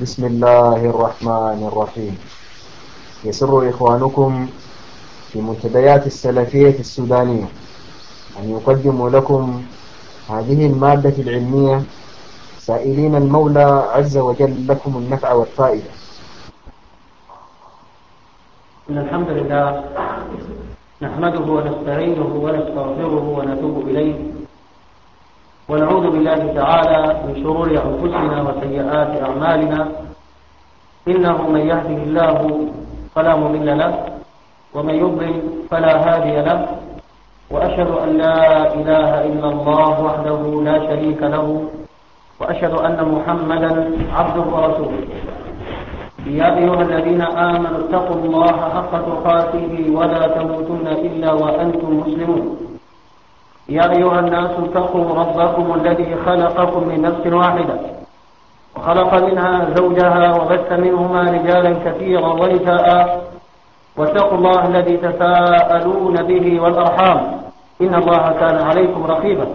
بسم الله الرحمن الرحيم. يسر إخوانكم في منتديات السلفية السودانية أن يقدموا لكم هذه المادة العلمية سائلين المولى عز وجل لكم النفع والفائدة. إن الحمد لله نحمده ونستعينه ونستغفره ونتوب إليه ونعوذ بالله تعالى من شرور أنفسنا وسيئات أعمالنا. إنه من يهده الله فلا مضل له ومن يضلل فلا هادي له، وأشهد أن لا إله إلا الله وحده لا شريك له، وأشهد أن محمدا عبده ورسوله. يا أيها الذين آمنوا اتقوا الله حق تقاته ولا تموتن إلا وأنتم مسلمون. يا أيها الناس اتقوا ربكم الذي خلقكم من نفس واحدة وخلق منها زوجها وبث منهما رجالا كثيرا ونساء، واتقوا الله الذي تساءلون به والأرحام إن الله كان عليكم رقيبا.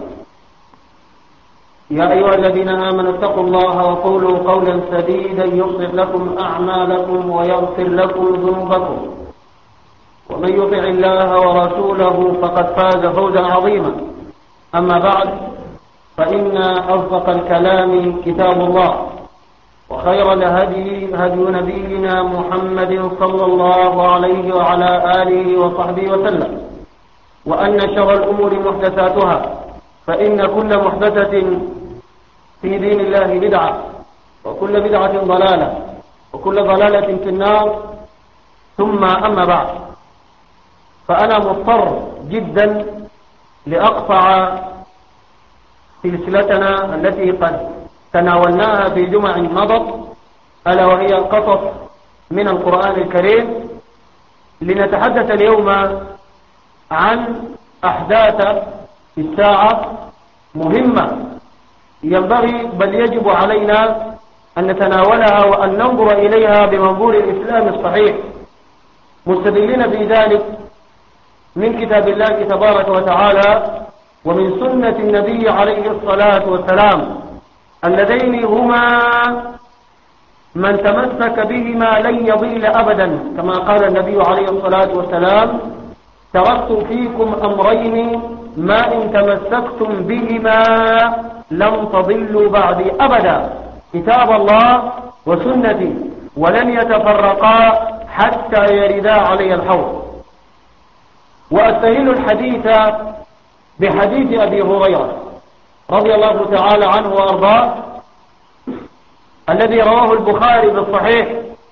يا أيها الذين آمنوا اتقوا الله وقولوا قولا سديدا يصلح لكم أعمالكم ويغفر لكم ذنوبكم، ومن يطع الله ورسوله فقد فاز فوزا عظيما. أما بعد، فإن أصدق الكلام كتاب الله، وخير الهدي هدي نبينا محمد صلى الله عليه وعلى آله وصحبه وسلم، وأن شر الأمور محدثاتها، فإن كل محدثة في دين الله بدعة، وكل بدعة ضلالة، وكل ضلالة في النار. ثم أما بعد، فأنا مضطر جدا لأقطع سلسلتنا التي قد تناولناها في جمع مضت، ألا وهي قصص من القرآن الكريم، لنتحدث اليوم عن أحداث الساعة مهمة ينبغي بل يجب علينا أن نتناولها وأن ننظر إليها بمنظور الإسلام الصحيح، مستدلين في ذلك من كتاب الله تبارك وتعالى ومن سنة النبي عليه الصلاة والسلام، اللذين هما من تمسك بهما لن يضل أبدا، كما قال النبي عليه الصلاة والسلام: تركت فيكم أمرين ما إن تمسكتم بهما لم تضلوا بعدي أبدا، كتاب الله وسنتي، ولن يتفرقا حتى يردا علي الحوض. وأستهل الحديث بحديث أبي هريرة رضي الله تعالى عنه وأرضاه، الذي رواه البخاري بالصحيح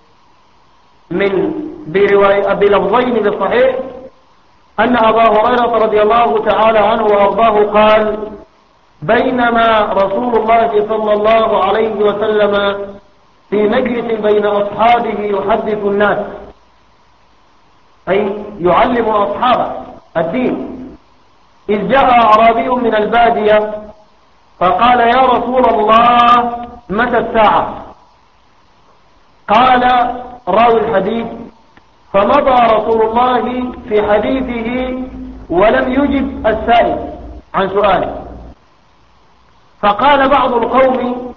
بلفظين بالصحيح، أن أبا هريرة رضي الله تعالى عنه وأرضاه قال: بينما رسول الله صلى الله عليه وسلم في مجلس بين أصحابه يحدث الناس، أي يعلم أصحابه الدين، إذ جاء أعرابي من البادية فقال: يا رسول الله متى الساعة؟ قال راوي الحديث: فمضى رسول الله في حديثه ولم يجب السائل عن سؤاله. فقال بعض القوم: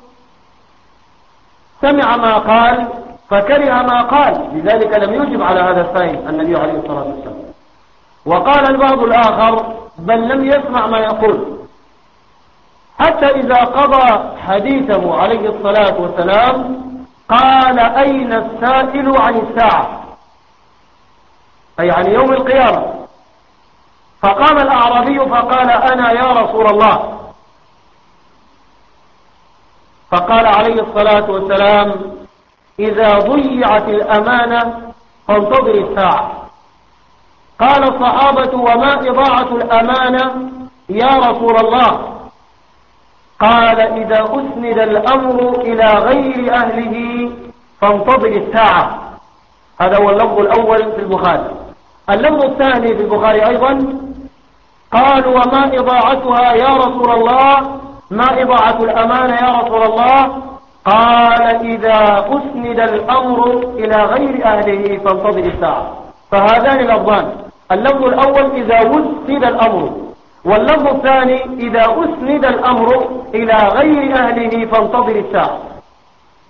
سمع ما قال فكره ما قال، لذلك لم يجب على هذا السائل النبي عليه الصلاة والسلام. وقال البعض الآخر: بل لم يسمع ما يقول، حتى إذا قضى حديثه عليه الصلاة والسلام قال: أين السائل عن الساعة؟ أي عن يوم القيامة. فقام الأعرابي فقال: أنا يا رسول الله. فقال عليه الصلاة والسلام: إذا ضيعت الأمانة فانتظر الساعة. قال الصحابة: وما إضاعة الأمانة يا رسول الله؟ قال: إذا أسند الأمر إلى غير أهله فانتظر الساعة. هذا هو اللفظ الأول في البخاري. اللفظ الثاني في البخاري أيضا قالوا: وما إضاعتها يا رسول الله؟ ما إضاعة الأمانة يا رسول الله؟ قال: إذا أسند الأمر إلى غير أهله فانتظر الساعة. فهذان اللفظان، اللفظ الأول إذا وسد الأمر، واللفظ الثاني إذا أسند الأمر إلى غير أهله فانتظر الساعة.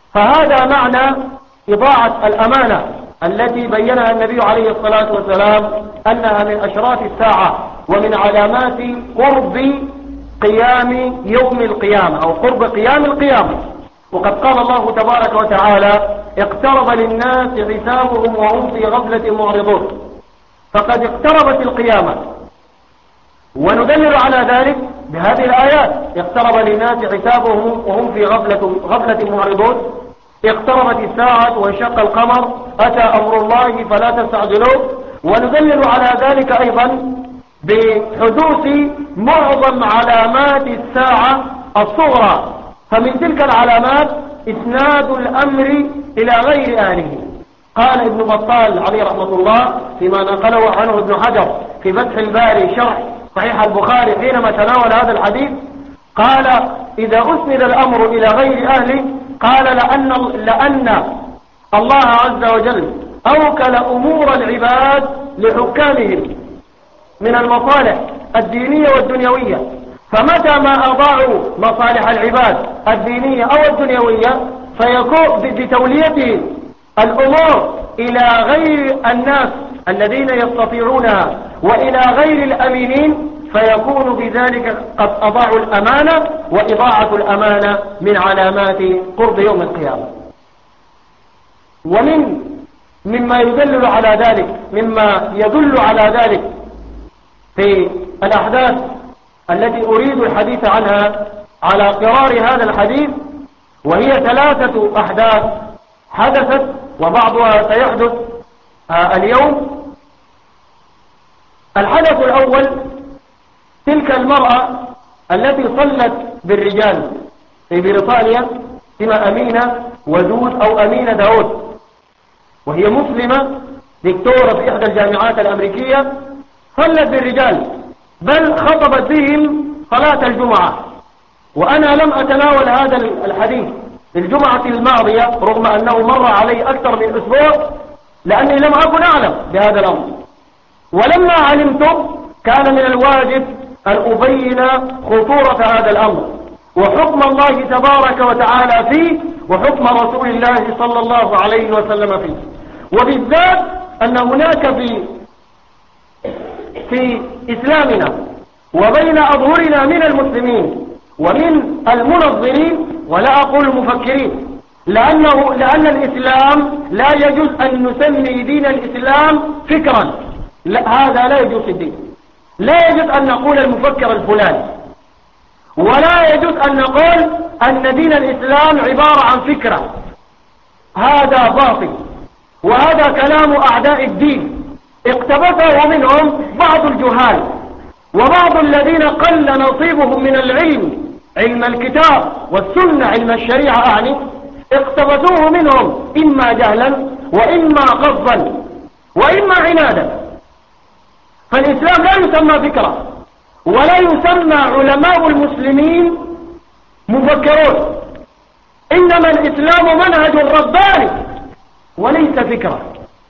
فهذا معنى إضاعة الأمانة التي بينها النبي عليه الصلاة والسلام أنها من أشراط الساعة ومن علامات قرب قيام يوم القيامة أو قرب قيام القيامة. وقد قال الله تبارك وتعالى: اقترب للناس حسابهم وهم في غفلة معرضون. فقد اقتربت القيامة، وندلل على ذلك بهذه الآيات: اقترب للناس حسابهم وهم في غفلة معرضون، اقتربت الساعة وانشق القمر، أتى أمر الله فلا تستعجلوه. وندلل على ذلك أيضا بحدوث معظم علامات الساعة الصغرى، فمن تلك العلامات إسناد الأمر إلى غير أهله. قال ابن بطال عليه رحمة الله فيما نقله عنه ابن حجر في فتح الباري شرح صحيح البخاري حينما تناول هذا الحديث، قال: إذا أسند الأمر إلى غير أهله، قال لأن الله عز وجل أوكل أمور العباد لحكامهم من المصالح الدينية والدنيوية، فمتى ما أضاعوا مصالح العباد الدينية أو الدنيوية فيكون بتوليتهم الأمور إلى غير الناس الذين يستطيعونها وإلى غير الأمينين، فيكون بذلك قد أضاعوا الأمانة، وإضاعة الأمانة من علامات قرب يوم القيامة. مما يدل على ذلك في الأحداث التي أريد الحديث عنها على قرار هذا الحديث، وهي 3 أحداث حدثت وبعضها سيحدث اليوم. الحدث الأول: تلك المرأة التي صلت بالرجال في بريطانيا اسمها أمينة ودود أو أمينة داود، وهي مسلمة دكتورة في إحدى الجامعات الأمريكية، صلت بالرجال بل خطبت بهم صلاة الجمعة. وأنا لم أتناول هذا الحديث الجمعة الماضية رغم أنه مر علي أكثر من أسبوع، لأني لم أكن أعلم بهذا الأمر، ولما علمت كان من الواجب أن أبين خطورة هذا الأمر وحكم الله تبارك وتعالى فيه وحكم رسول الله صلى الله عليه وسلم فيه، وبالذات أن هناك في إسلامنا وبين أظهرنا من المسلمين ومن المنظرين، ولا أقول المفكرين، لأن الإسلام لا يجوز أن نسمي دين الإسلام فكرا، هذا لا يجوز في الدين. لا يجوز أن نقول المفكر الفلاني، ولا يجوز أن نقول أن دين الإسلام عبارة عن فكرة، هذا باطل، وهذا كلام أعداء الدين اقتبسه منهم بعض الجهال وبعض الذين قل نصيبهم من العلم، علم الكتاب والسنة، علم الشريعة أعني، اقتبسوه منهم إما جهلا وإما غضا وإما عنادا. فالإسلام لا يسمى فكرة، ولا يسمى علماء المسلمين مفكرون، إنما الإسلام منهج رباني وليس فكرة.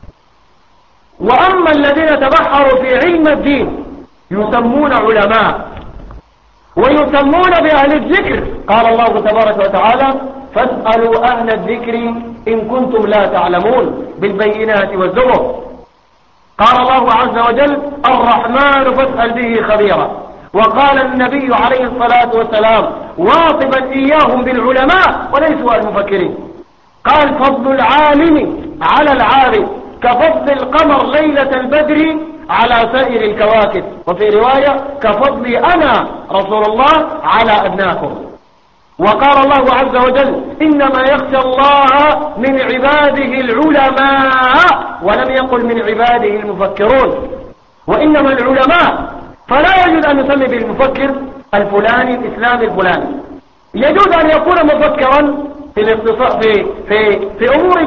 وأما الذين تبحروا في علم الدين يسمون علماء ويسمون بأهل الذكر، قال الله تبارك وتعالى: فاسألوا أهل الذكر إن كنتم لا تعلمون بالبينات والزبر. قال الله عز وجل: الرحمن فاسأل به خبيرا. وقال النبي عليه الصلاة والسلام واصفا إياهم بالعلماء وليسوا المفكرين، قال: فضل العالم على العابد كفضل القمر ليلة البدر على سائر الكواكب، وفي رواية: كفضلي أنا رسول الله على أدناكم. وقال الله عز وجل: إنما يخشى الله من عباده العلماء، ولم يقل من عباده المفكرون، وإنما العلماء. فلا يجوز أن نسمي بالمفكر الفلاني الإسلامي الفلاني، يجوز أن يكون مفكرا في الاقتصاد في أمور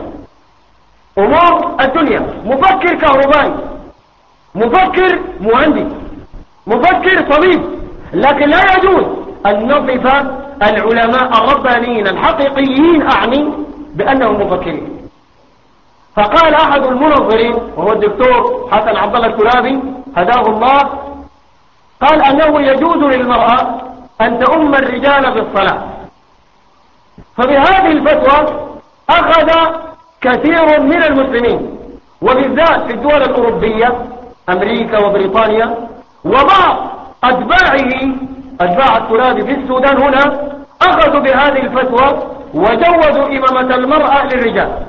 الدنيا، مفكر كهربائي، مفكر مهندس، مفكر طبيب، لكن لا يجوز أن نصف العلماء الربانيين الحقيقيين أعني بأنهم مفكرين. فقال أحد المنظرين وهو الدكتور حسن عبد الله الكلابي هداه الله، قال أنه يجوز للمرأة أن تؤم الرجال بالصلاة، فبهذه الفتوى أخذ كثير من المسلمين، وبالذات في الدول الأوروبية أمريكا وبريطانيا، وبعض أتباع التراب في السودان هنا أخذوا بهذه الفتوى وجوزوا إمامة المرأة للرجال.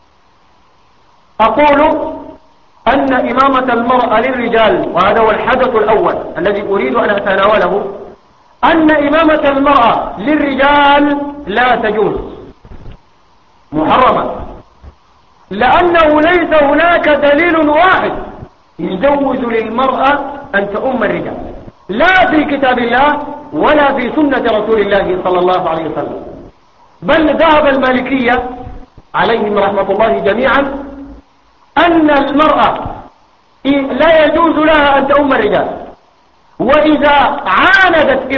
أقول أن إمامة المرأة للرجال، وهذا هو الحدث الأول الذي أريد أن أتناوله، أن إمامة المرأة للرجال لا تجوز، محرمة، لأنه ليس هناك دليل واحد يجوز للمرأة أن تؤم الرجال، لا في كتاب الله ولا في سنة رسول الله صلى الله عليه وسلم. بل ذهب المالكية عليهم رحمة الله جميعا أن المرأة لا يجوز لها أن تؤم الرجال، وإذا عاندت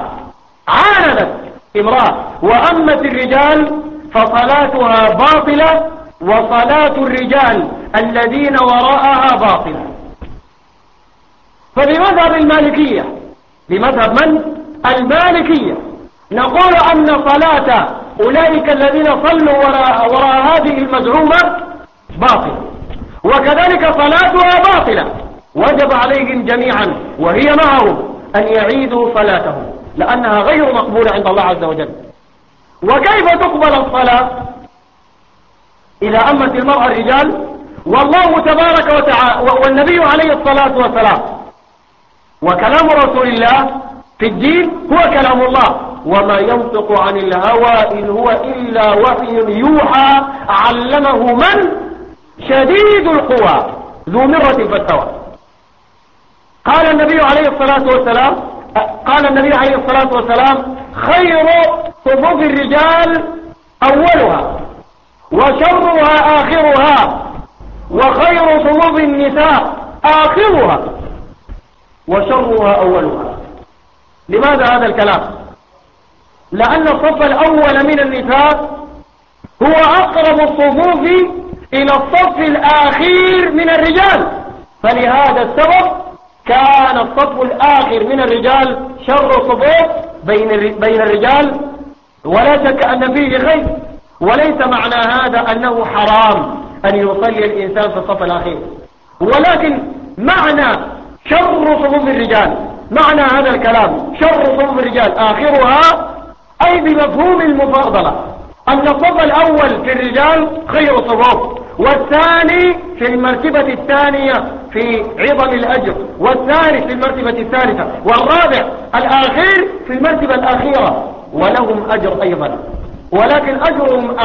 امرأة وأمت الرجال فصلاتها باطلة، وصلاة الرجال الذين وراءها باطلة. فبمذهب المالكية، بمذهب من؟ المالكية، نقول أن صلاة أولئك الذين صلوا وراء هذه المزعومة باطلة، وكذلك صلاتها باطلة، وجب عليهم جميعا وهي معهم أن يعيدوا صلاتهم لأنها غير مقبولة عند الله عز وجل. وكيف تقبل الصلاة إذا أمت المرأة الرجال والله تبارك وتعالى والنبي عليه الصلاة والسلام وكلام رسول الله في الدين هو كلام الله، وما ينطق عن الهوى إن هو إلا وحي يوحى علمه من؟ شديد القوى ذو مرة فاستوى. قال النبي عليه الصلاة والسلام خير صفوف الرجال أولها وشرها آخرها، وخير صفوف النساء آخرها وشرها أولها. لماذا هذا الكلام؟ لأن الصف الأول من النساء هو أقرب الصفوف إلى الصف الآخير من الرجال، فلهذا السبب كان الصف الآخر من الرجال شر صفوف بين الرجال، ولا شك أن فيه خير. وليس معنى هذا أنه حرام أن يصلي الإنسان في الصف الأخير، ولكن معنى شر صفوف الرجال، معنى هذا الكلام شر صفوف الرجال آخرها، أي بمفهوم المفاضلة، أن الصف الأول في الرجال خير صفوف، والثاني في المرتبة الثانية في عظم الأجر، والثالث في المرتبة الثالثة، والرابع الآخير في المرتبة الأخيرة، ولهم أجر أيضا، ولكن أجرهم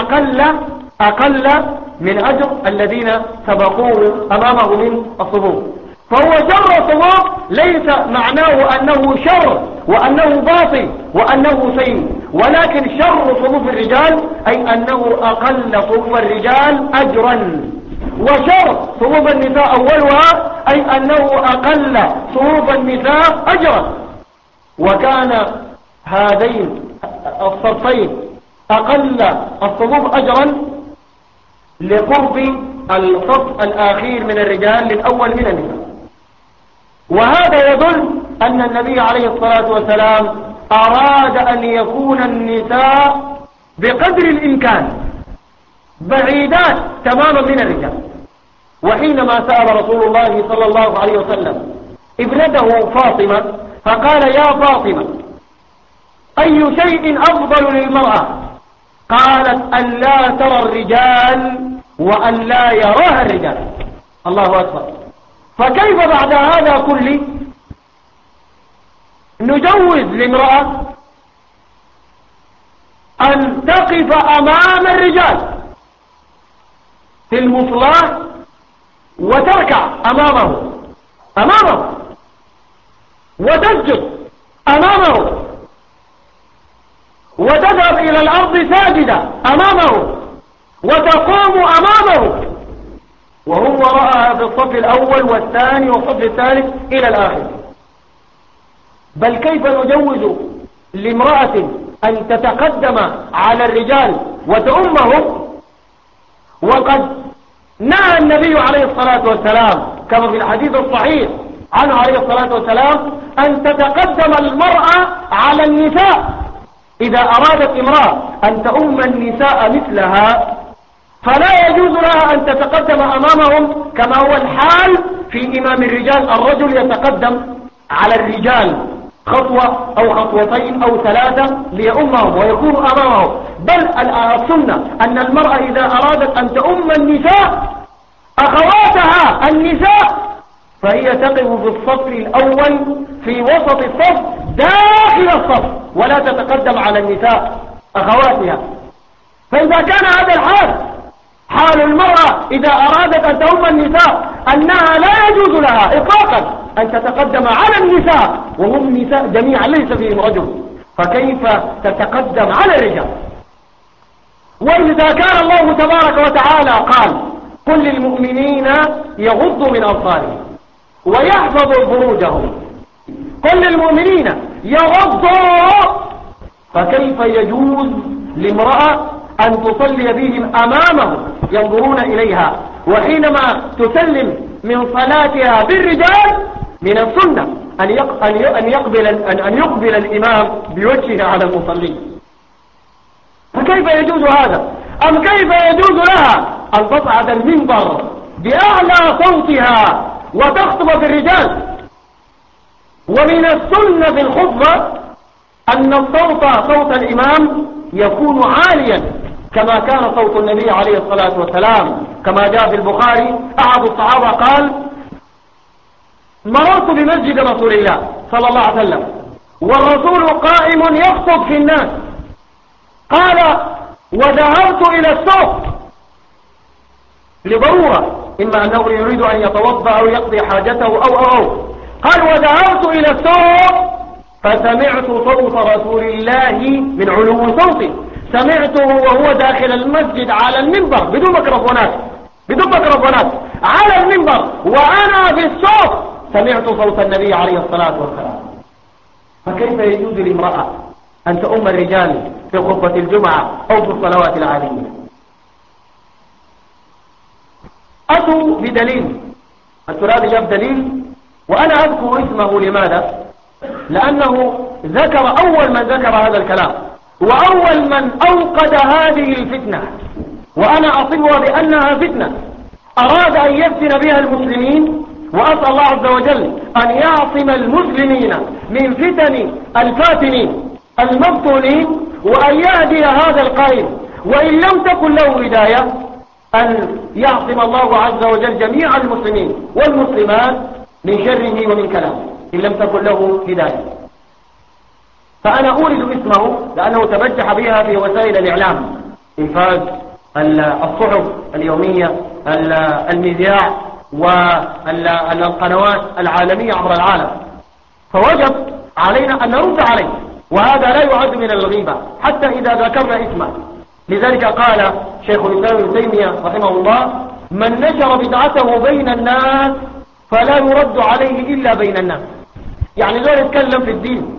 أقل من أجر الذين سبقوه أمامه من الصفوف. فهو شر الصفوف ليس معناه أنه شر وأنه باطل وأنه سيء، ولكن شر صفوف الرجال أي أنه أقل صفوف الرجال أجرا، وشر صفوف النساء أولها أي أنه أقل صفوف النساء أجرا. وكان هذين الصفين أقل الصفوف أجرا لقرب الصف الأخير من الرجال للأول من النساء. وهذا يدل أن النبي عليه الصلاة والسلام أراد أن يكون النساء بقدر الإمكان بعيدات تماما من الرجال. وحينما سأل رسول الله صلى الله عليه وسلم ابنته فاطمة فقال يا فاطمة أي شيء أفضل للمرأة؟ قالت أن لا ترى الرجال وأن لا يراها الرجال. الله أكبر. فكيف بعد هذا كله نجوز لامرأة أن تقف أمام الرجال في المصلاة وتركع أمامه وتسجد أمامه وتذهب إلى الأرض ساجدة أمامه وتقوم أمامه وهو وراءها في الصف الأول والثاني والصف الثالث إلى الآخر؟ بل كيف نجوز لامرأة أن تتقدم على الرجال وتؤمهم، وقد نهى النبي عليه الصلاة والسلام كما في الحديث الصحيح عنه عليه الصلاة والسلام أن تتقدم المرأة على النساء. إذا أرادت امرأة أن تؤم النساء مثلها فلا يجوز لها أن تتقدم أمامهم كما هو الحال في إمام الرجال. الرجل يتقدم على الرجال خطوة أو خطوتين أو ثلاثة ليؤمهم ويكون أمامهم، بل السنة أن المرأة إذا أرادت أن تؤم النساء أخواتها النساء فهي تقف في الصف الأول في وسط الصف داخل الصف ولا تتقدم على النساء أخواتها. فإذا كان هذا الحال حال المرأة إذا أرادت أن تؤم النساء أنها لا يجوز لها إطلاقا أن تتقدم على النساء وهم نساء جميعا ليس فيهم رجل، فكيف تتقدم على الرجال؟ وإذا كان الله تبارك وتعالى قال قل للمؤمنين يغضوا من أبصارهم ويحفظوا فروجهم، قل للمؤمنين يغضوا، فكيف يجوز لامرأة أن تصلي بهم أمامهم ينظرون إليها وحينما تسلم من صلاتها بالرجال من السنة أن يقبل الإمام بوجهه على المصلين؟ فكيف يجوز هذا؟ أم كيف يجوز لها أن تصعد المنبر بأعلى صوتها وتخطب بالرجال؟ ومن السنة في الخطبة أن صوت الإمام يكون عاليا كما كان صوت النبي عليه الصلاة والسلام، كما جاء في البخاري أحد الصحابة قال مررت بمسجد رسول الله صلى الله عليه وسلم والرسول قائم يخطب في الناس، قال وذهبت إلى السوق لضرورة إما أنه يريد أن يتوضأ أو يقضي حاجته أو قال وذهبت إلى السوق فسمعت صوت رسول الله من علو صوته، سمعته وهو داخل المسجد على المنبر بدون ميكروفونات على المنبر، وأنا في السوق سمعت صوت النبي عليه الصلاة والسلام. فكيف يجوز لامرأة أن تؤم الرجال في خطبة الجمعة أو في الصلوات العادية؟ أتوا بدليل، الترابي جاب دليل وأنا أذكر اسمه لماذا؟ لأنه ذكر أول من ذكر هذا الكلام وأول من أوقد هذه الفتنة، وأنا أصبها بأنها فتنة أراد أن يفتن بها المسلمين، وأسأل الله عز وجل أن يعصم المسلمين من فتن الفاتنين المفتونين، وأن يهدي هذا القائم وإن لم تكن له هداية أن يعصم الله عز وجل جميع المسلمين والمسلمات من شره ومن كلامه إن لم تكن له هداية. فأنا أورد اسمه لأنه تبجح بها في وسائل الإعلام، إنفاذ الصحف اليومية، المذياع والقنوات العالمية عبر العالم، فوجب علينا أن نرد عليه، وهذا لا يعد من الغيبة حتى إذا ذكرنا اسمه. لذلك قال شيخ الإسلام ابن تيمية رحمه الله من نشر بدعته بين الناس فلا يرد عليه إلا بين الناس. يعني لا يتكلم في الدين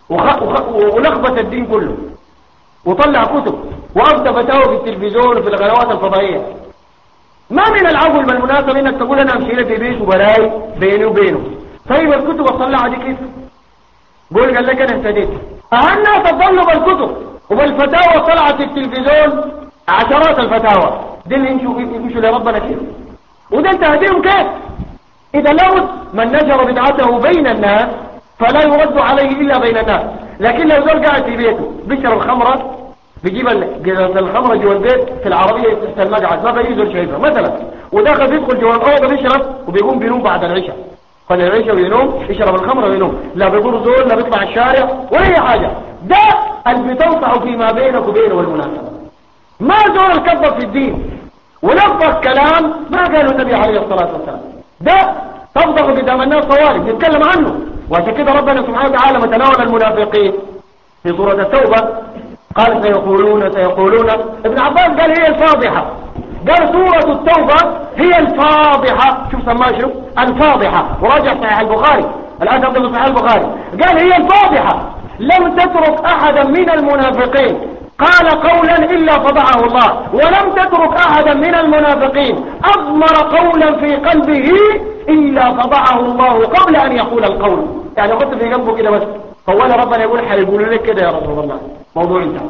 ولخبط الدين كله وطلع كتب وأفتى فتاوى في التلفزيون وفي القنوات الفضائية. ما من العفو بالمناسبة انك تقول انا امشي لي في بيت وبلاي بيني وبينه، طيب الكتب اطلعها دي كيف؟ قول قال لك انا اهتديت. الناس تضلوا بالكتب وبالفتاوى طلعت التلفزيون عشرات الفتاوى، دي اللي يمشوا لربنا كيف؟ وده انت هديهم كيف؟ اذا لابد من نشر بدعته بين الناس فلا يرد عليه الا بين الناس. لكن لو زول قاعد في بيته بيشرب الخمره، بيجيب الخمره جوا البيت في العربيه تحت المقعد ما بيزول شايفها مثلا، وداخل بيدخل جوا الاوضه بيشرب وبيقوم بينوم بعد العشاء، قبل العشاء وينوم يشرب الخمره وينوم، لا بيضر زول لا بيطلع الشارع ولا اي حاجه. ده اللي بتوقع فيما بينك وبينه والمناسبه. ما زول الكبر في الدين ولفظ كلام ما قاله النبي عليه الصلاه والسلام، ده تفضح قدام الناس طوالب نتكلم عنه. وعشان كده ربنا سبحانه وتعالى متناول المنافقين في سورة التوبة قال سيقولون ابن عباس قال هي الفاضحة، قال سورة التوبة هي الفاضحة. شوف سماه شوف الفاضحة، وراجع صحيح البخاري الآن تبدأ صحيح البخاري قال هي الفاضحة، لم تترك أحدا من المنافقين قال قولا إلا فضحه الله، ولم تترك أحدا من المنافقين أضمر قولا في قلبه إلا فضحه الله قبل أن يقول القول. يعني قلت في قلبه كده بس، فولا ربنا يقول حيقولوا لك كده يا رسول الله موضوع انتهى.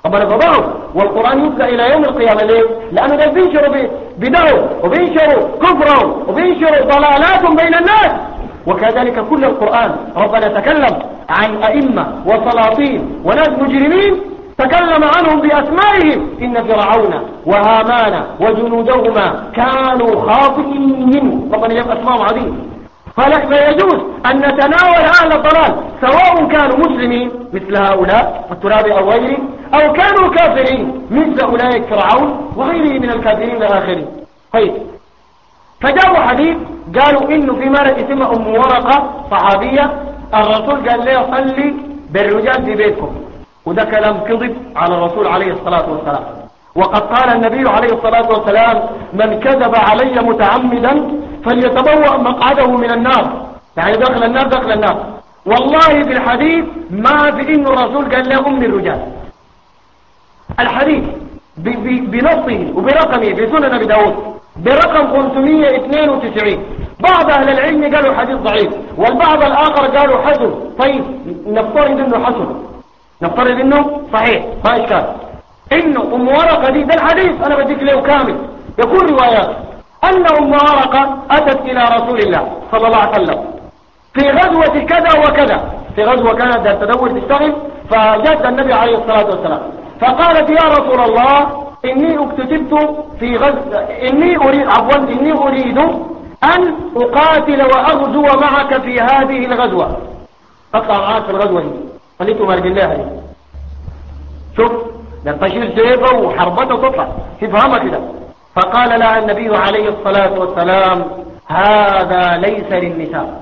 ربنا فضعه. والقرآن يبقى إلى يوم القيامة. ليه؟ لأنه ده بينشروا بدعوا وبينشروا كفروا وبينشروا ضلالات بين الناس. وكذلك كل القرآن ربنا تكلم عن أئمة وسلاطين وناس مجرمين، تكلم عنهم بأسمائهم: إن فرعون وهامان وجنودهما كانوا خاطئين. ربنا جاب أسماء عظيمة. فلا يجوز أن نتناول أهل الضلال سواء كانوا مسلمين مثل هؤلاء الترابي أو غيره، أو كانوا كافرين مثل أولئك فرعون وغيره من الكافرين الآخرين. طيب، فجاءوا حديث قالوا إنه في مرة اسمها أم ورقة صحابية، الرسول قال لها صلي بالرجال في بيتكم، وده كلام كذب على الرسول عليه الصلاة والسلام. وقد قال النبي عليه الصلاة والسلام: من كذب علي متعمدا فليتبوأ مقعده من النار. يعني دخل النار دخل النار. والله بالحديث ما في إنه الرسول قال له أم الرجال. الحديث بنصه وبرقمه بسنن أبي داود برقم 592. بعض أهل العلم قالوا حديث ضعيف، والبعض الآخر قالوا حسن. طيب نفترض إنه حسن، نفترض إنه صحيح، ما إشكال. إنه أم ورقة دي ده الحديث أنا بديك له كامل. يقول روايات أن أم ورقة أتت إلى رسول الله صلى الله عليه وسلم في غزوة كذا وكذا، في غزوة كانت تدور تشتغل، فجاءت النبي عليه الصلاة والسلام فقالت: يا رسول الله إني اكتتبت في إني أريد أن أقاتل وأغزو معك في هذه الغزوة، أطلع معك في الغزوة دي. خليت أمر بالله دي. شوف ده تشير سيفه وحربته تطلع تفهمها كده. فقال لها النبي عليه الصلاة والسلام: هذا ليس للنساء،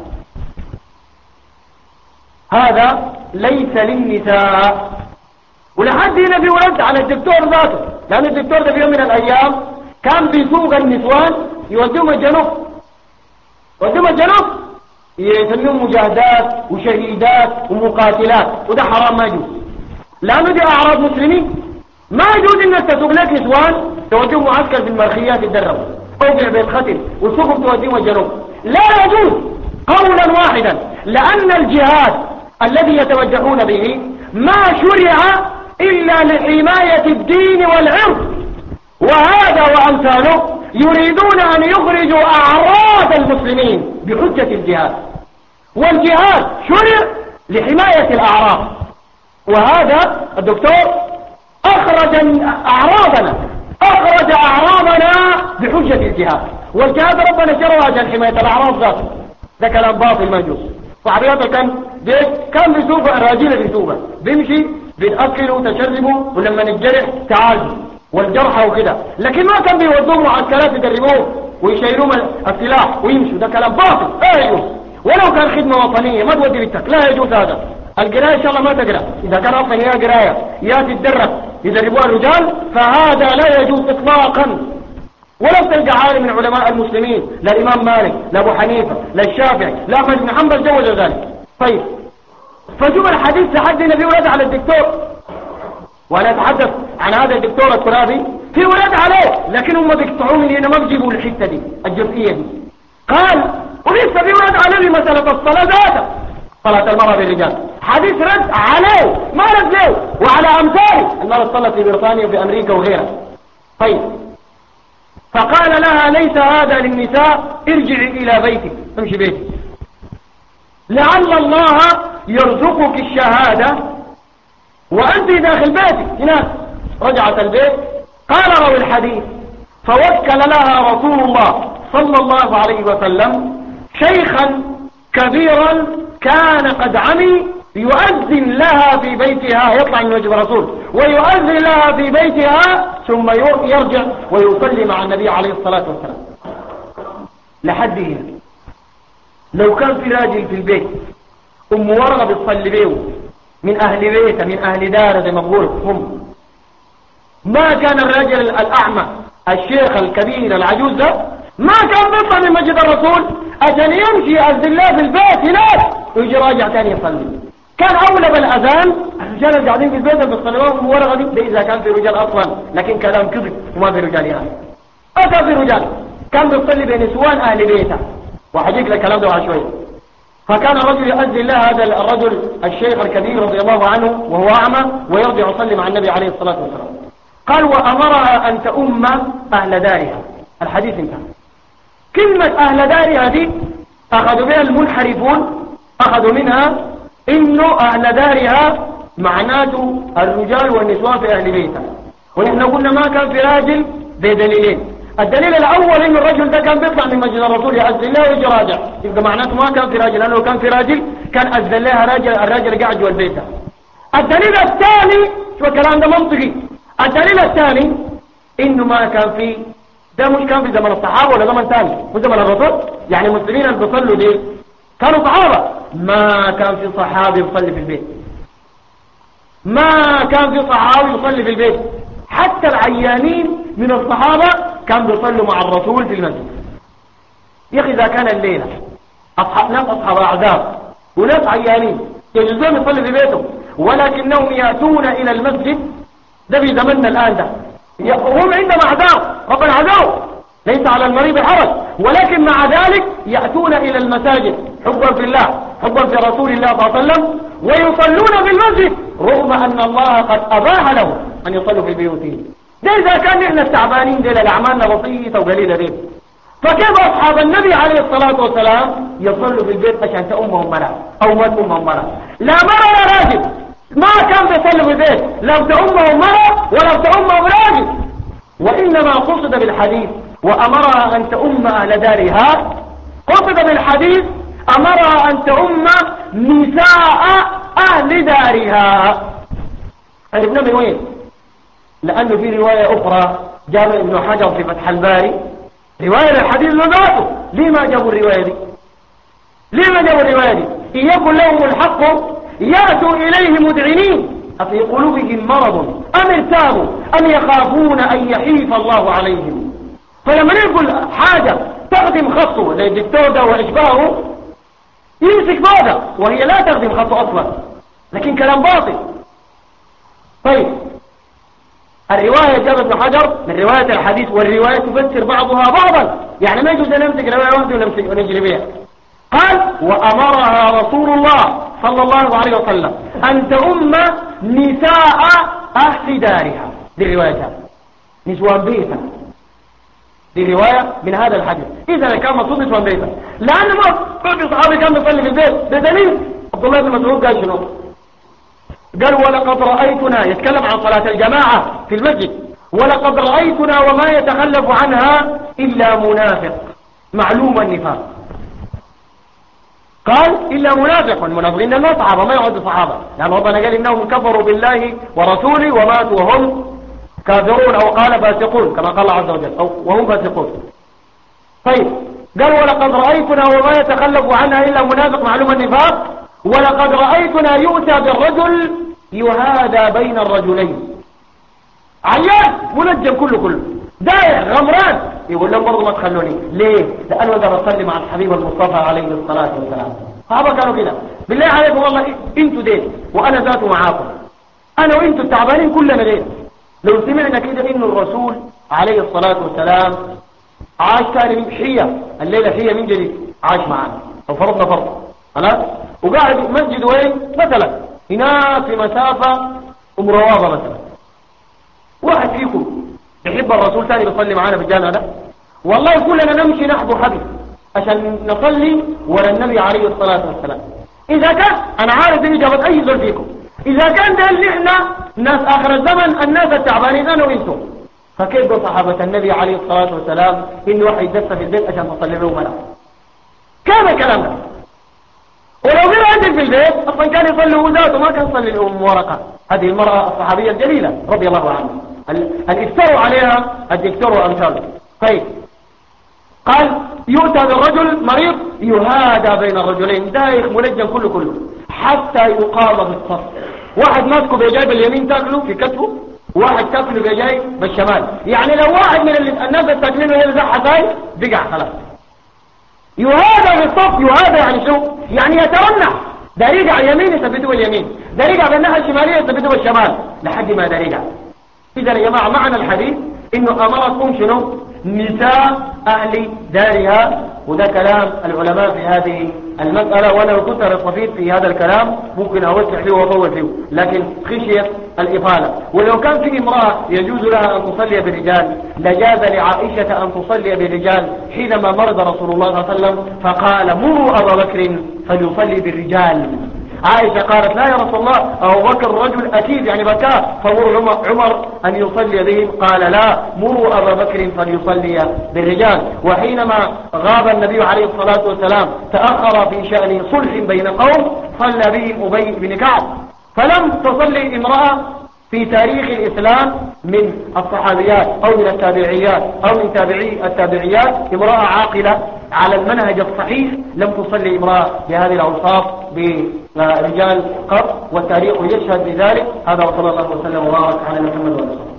هذا ليس للنساء. ولحد هنا في ورد على الدكتور ذاته، لأن الدكتور ده في يوم من الأيام كان بيسوق النسوان يوديهم الجنوب، يوديهم الجنوب يسميهم مجاهدات وشهيدات ومقاتلات، وده حرام ما يجوز، لأنه دي أعراض مسلمين. ما يجوز إنك تسوق لك نسوان توديهم معسكر في المرخيات يتدربوا، أوقع بيت ختم وسوقهم توديهم الجنوب، لا يجوز قولا واحدا. لأن الجهاد الذي يتوجهون به ما شرع إلا لحماية الدين والعرض، وهذا وأمثاله يريدون أن يخرجوا أعراض المسلمين بحجة الجهاد، والجهاد شرع لحماية الأعراض. وهذا الدكتور أخرج أعراضنا بحجة الجهاد، والجهاد ربنا شرع عشان حماية الأعراض ذاته. ده كلام باطل ما يجوز. وعبياته كان بيسوبة الراجل بيسوبة بيمشي بيتأكلوا وتشربوا، ولما نتجرح تعالوا والجرحى وكده، لكن ما كان بيوضوهم معسكرات يدربوه ويشيلوهم السلاح ويمشوا. ده كلام باطل لا يجوز. ولو كان خدمة وطنية ما تودي بنتك، لا يجوز هذا. القراية إن شاء الله ما تقرأ، إذا كان أصلا هي قراية يا تتدرب يدربوها الرجال، فهذا لا يجوز إطلاقا. ولو تلقى عالم من علماء المسلمين، لا الإمام مالك لا أبو حنيفة لا الشافعي لا أحمد بن حنبل جوز ذلك. طيب، فشوف الحديث لحد النبي ولد على الدكتور، وأنا أتحدث عن هذا الدكتور الترابي في ولد عليه، لكن هم بيقطعوا مني أنا ما بجيبوا الحتة دي الجزئية دي. قال ولسه في ولد عليه مسألة الصلاة ذاته، صلاة المرأة بالرجال، حديث رد عليه ما رد له وعلى أمثاله. المرأة صلت في بريطانيا وفي أمريكا وغيرها. طيب، فقال لها: ليس هذا للنساء، ارجعي إلى بيتك، امشي بيتك، لعل الله يرزقك الشهادة وأنت داخل بيتك. هناك رجعت البيت. قال راوي الحديث: فوكل لها رسول الله صلى الله عليه وسلم شيخا كبيرا كان قد عمي يؤذن لها في بيتها، يطلع من وجه الرسول ويؤذن لها في بيتها، ثم يرجع ويصلي مع النبي عليه الصلاة والسلام. لحد هنا لو كان في راجل في البيت أم ورقة بتصلي بيه من أهل بيته من أهل داره زي ما بقول هم، ما كان الرجل الأعمى الشيخ الكبير العجوز ده ما كان بيطلع من مسجد الرسول عشان يمشي يأذن الله في البيت هناك ويجي راجع تاني يصلي. كان أولى بالأذان الرجال اللي قاعدين في البيت بالصلوات والورقة دي، ده إذا كان في رجال أصلا، لكن كلام كذب وما في رجال يعني. ما كان في رجال، كان بيصلي بنسوان أهل بيته، وحجيك لك الكلام ده بعد شوية. فكان الرجل يؤذن الله، هذا الرجل الشيخ الكبير رضي الله عنه وهو أعمى، ويرجع يصلي مع النبي عليه الصلاة والسلام. قال وأمرها أن تؤم أهل دارها. الحديث انتهى. كلمة أهل دارها دي أخذوا بها المنحرفون، أخذوا منها إنه أهل دارها معناته الرجال والنسوان في أهل بيتها، ونحن قلنا ما كان في راجل بدليلين. الدليل الأول إن الرجل ده كان بيطلع من مسجد الرسول يأذن الله ويجي راجع، يبقى معناته ما كان في راجل، لأنه لو كان في راجل كان أذن لها الراجل قاعد جوا البيت. الدليل الثاني، شو الكلام ده منطقي، الدليل الثاني إنه ما كان في، ده مش كان في زمن الصحابة ولا زمن ثاني، مش زمن الرسول، يعني المسلمين اللي بيصلوا دي كانوا صحابة، ما كان في صحابي يصلي في البيت، ما كان في صحابي يصلي في البيت. حتى العيانين من الصحابة كانوا بيصلوا مع الرسول في المسجد. يا أخي إذا كان الليلة ناس أصحاب أعذاب وناس عيانين يجوزون يصلي في بيتهم، ولكنهم يأتون إلى المسجد، ده في زمننا الآن ده، هم عندهم أعذار ربنا عذاب، ليس على المريض حرج، ولكن مع ذلك يأتون إلى المساجد حبا في الله، حبا في رسول الله صلى الله عليه وسلم، ويصلون في المسجد رغم أن الله قد أباح لهم أن يصلوا في بيوتهم. ده إذا كان نحن التعبانين دي لأعمالنا بسيطة وقليلة دي، فكيف أصحاب النبي عليه الصلاة والسلام يصلوا في البيت عشان تأمهم مرأة أو ما تأمهم مرأة؟ لا مرأة ولا راجل، ما كان بيصلوا في البيت لا تأمهم مرأة ولا تأمهم راجل، وإنما قصد بالحديث وأمرها أن تأم أهل دارها، قصد بالحديث أمرها أن تأم نساء أهل دارها. عرفنا من وين؟ لأنه في رواية أخرى جابر ابن حجر في فتح الباري رواية الحديث ذاته. ليه ما جابوا الرواية دي؟ ليه ما جابوا الرواية دي؟ إن يكن لهم الحق يأتوا إليه مدعنين أفي قلوبهم مرض أم ارتابوا أم يخافون أن يحيف الله عليهم. فلما نقول حاجة تخدم خطه زي الدكتور ده وإشباهه يمسك بعضها، وهي لا تخدم خطه أصلا، لكن كلام باطل. طيب الرواية جابر بن حجر من رواية الحديث، والرواية تفسر بعضها بعضا، يعني ما يجوز أن نمسك رواية واحدة ونجري بها. قال وأمرها رسول الله صلى الله عليه وسلم أن تؤم نساء أهل دارها. دي رواية نسوان بيتها، دي رواية من هذا الحديث. إذا كان مقصود نسوان بيتها، لأن ما في صحابي كان يصلي في البيت. بدليل عبد الله بن مسعود قال شنو؟ قال ولقد رأيتنا، يتكلم عن صلاة الجماعة في المسجد، ولقد رأيتنا وما يتخلف عنها إلا منافق معلوم النفاق. قال إلا منافق، والمنافقين ما صحابة، ما يعد صحابة، يعني ربنا قال إنهم كفروا بالله ورسوله وماتوا وهم كافرون، أو قال فاسقون كما قال الله عز وجل، أو وهم فاسقون. طيب قال ولقد رأيتنا وما يتخلف عنها إلا منافق معلوم النفاق، ولقد رأيتنا يؤتى بالرجل يهادى بين الرجلين، عيان منجم كله داير غمران، يقول لهم برضو ما تخلوني. ليه؟ لأنه أقدر أصلي مع الحبيب المصطفى عليه الصلاة والسلام. صحابة كانوا كده. بالله عليكم والله انتوا دين وأنا ذاته معاكم، أنا وانتوا التعبانين كلنا دين. لو سمعنا كده إنه الرسول عليه الصلاة والسلام عاش كان حية الليلة حية من جديد، عاش معانا أو فرضنا فرض خلاص، وقاعد مسجد وين مثلا هناك في مسافة روابة مثلا، واحد فيكم يحب الرسول ثاني بيصلي معانا في الجامع ده، والله كلنا نمشي نحضر حبيب عشان نصلي ورا النبي عليه الصلاة والسلام. إذا كان أنا عارف إني جابت أي زول فيكم، إذا كان ده اللي إحنا ناس آخر الزمن الناس التعبانين أنا وإنتم، فكيف بصحابة النبي عليه الصلاة والسلام إنه واحد يدس في البيت عشان تصلي له ملأ؟ كيف الكلام ده؟ ولو غير عندك في البيت أصلا كان يصلي هو ذاته، ما كان يصلي لأم ورقة هذه المرأة الصحابية الجليلة رضي الله عنها اللي افتروا عليها الدكتور وأمثاله. طيب قال يؤتى بالرجل مريض يهادى بين الرجلين، دايخ منجم كله حتى يقام بالصف، واحد ماسكه بيجاي باليمين تاكله في كتفه، واحد تاكله بيجاي بالشمال، يعني لو واحد من الناس التاكلين يلزح حتاي بقع خلاص. يهادى بالصف، يهادى يعني شو؟ يعني يترنح، ده يرجع اليمين يثبته باليمين، ده يرجع بالناحية الشمالية يثبته بالشمال لحد ما ده يرجع. إذا يا جماعة معنى الحديث إنه أمركم شنو؟ نساء أهل دارها. وده كلام العلماء في هذه المسألة، وأنا لو كنت أستفيد في هذا الكلام ممكن أوسع فيه وأطول فيه، لكن خشية الإطالة. ولو كان في امرأة يجوز لها أن تصلي بالرجال لجاز لعائشة أن تصلي بالرجال حينما مرض رسول الله صلى الله عليه وسلم فقال مروا أبا بكر فليصلي بالرجال. عائشة قالت لا يا رسول الله، أبو بكر رجل أكيد يعني بكاء، فمر عمر أن يصلي بهم. قال لا، مروا أبا بكر فليصلي بالرجال. وحينما غاب النبي عليه الصلاة والسلام تأخر في شأن صلح بين قوم صلى بهم أبي بن كعب. فلم تصلي امرأة في تاريخ الإسلام من الصحابيات أو من التابعيات أو من تابعي التابعيات امرأة عاقلة على المنهج الصحيح لم تصلي امرأة بهذه الأوصاف برجال قط، والتاريخ يشهد بذلك. هذا وصلى الله وسلم وبارك على محمد وعلى آله.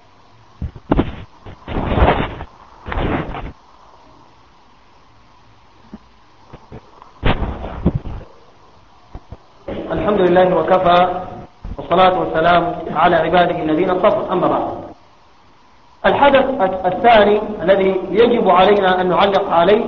الحمد لله وكفى، والصلاة والسلام على عباده الذين اصطفى. أما بعد، الحدث الثاني الذي يجب علينا أن نعلق عليه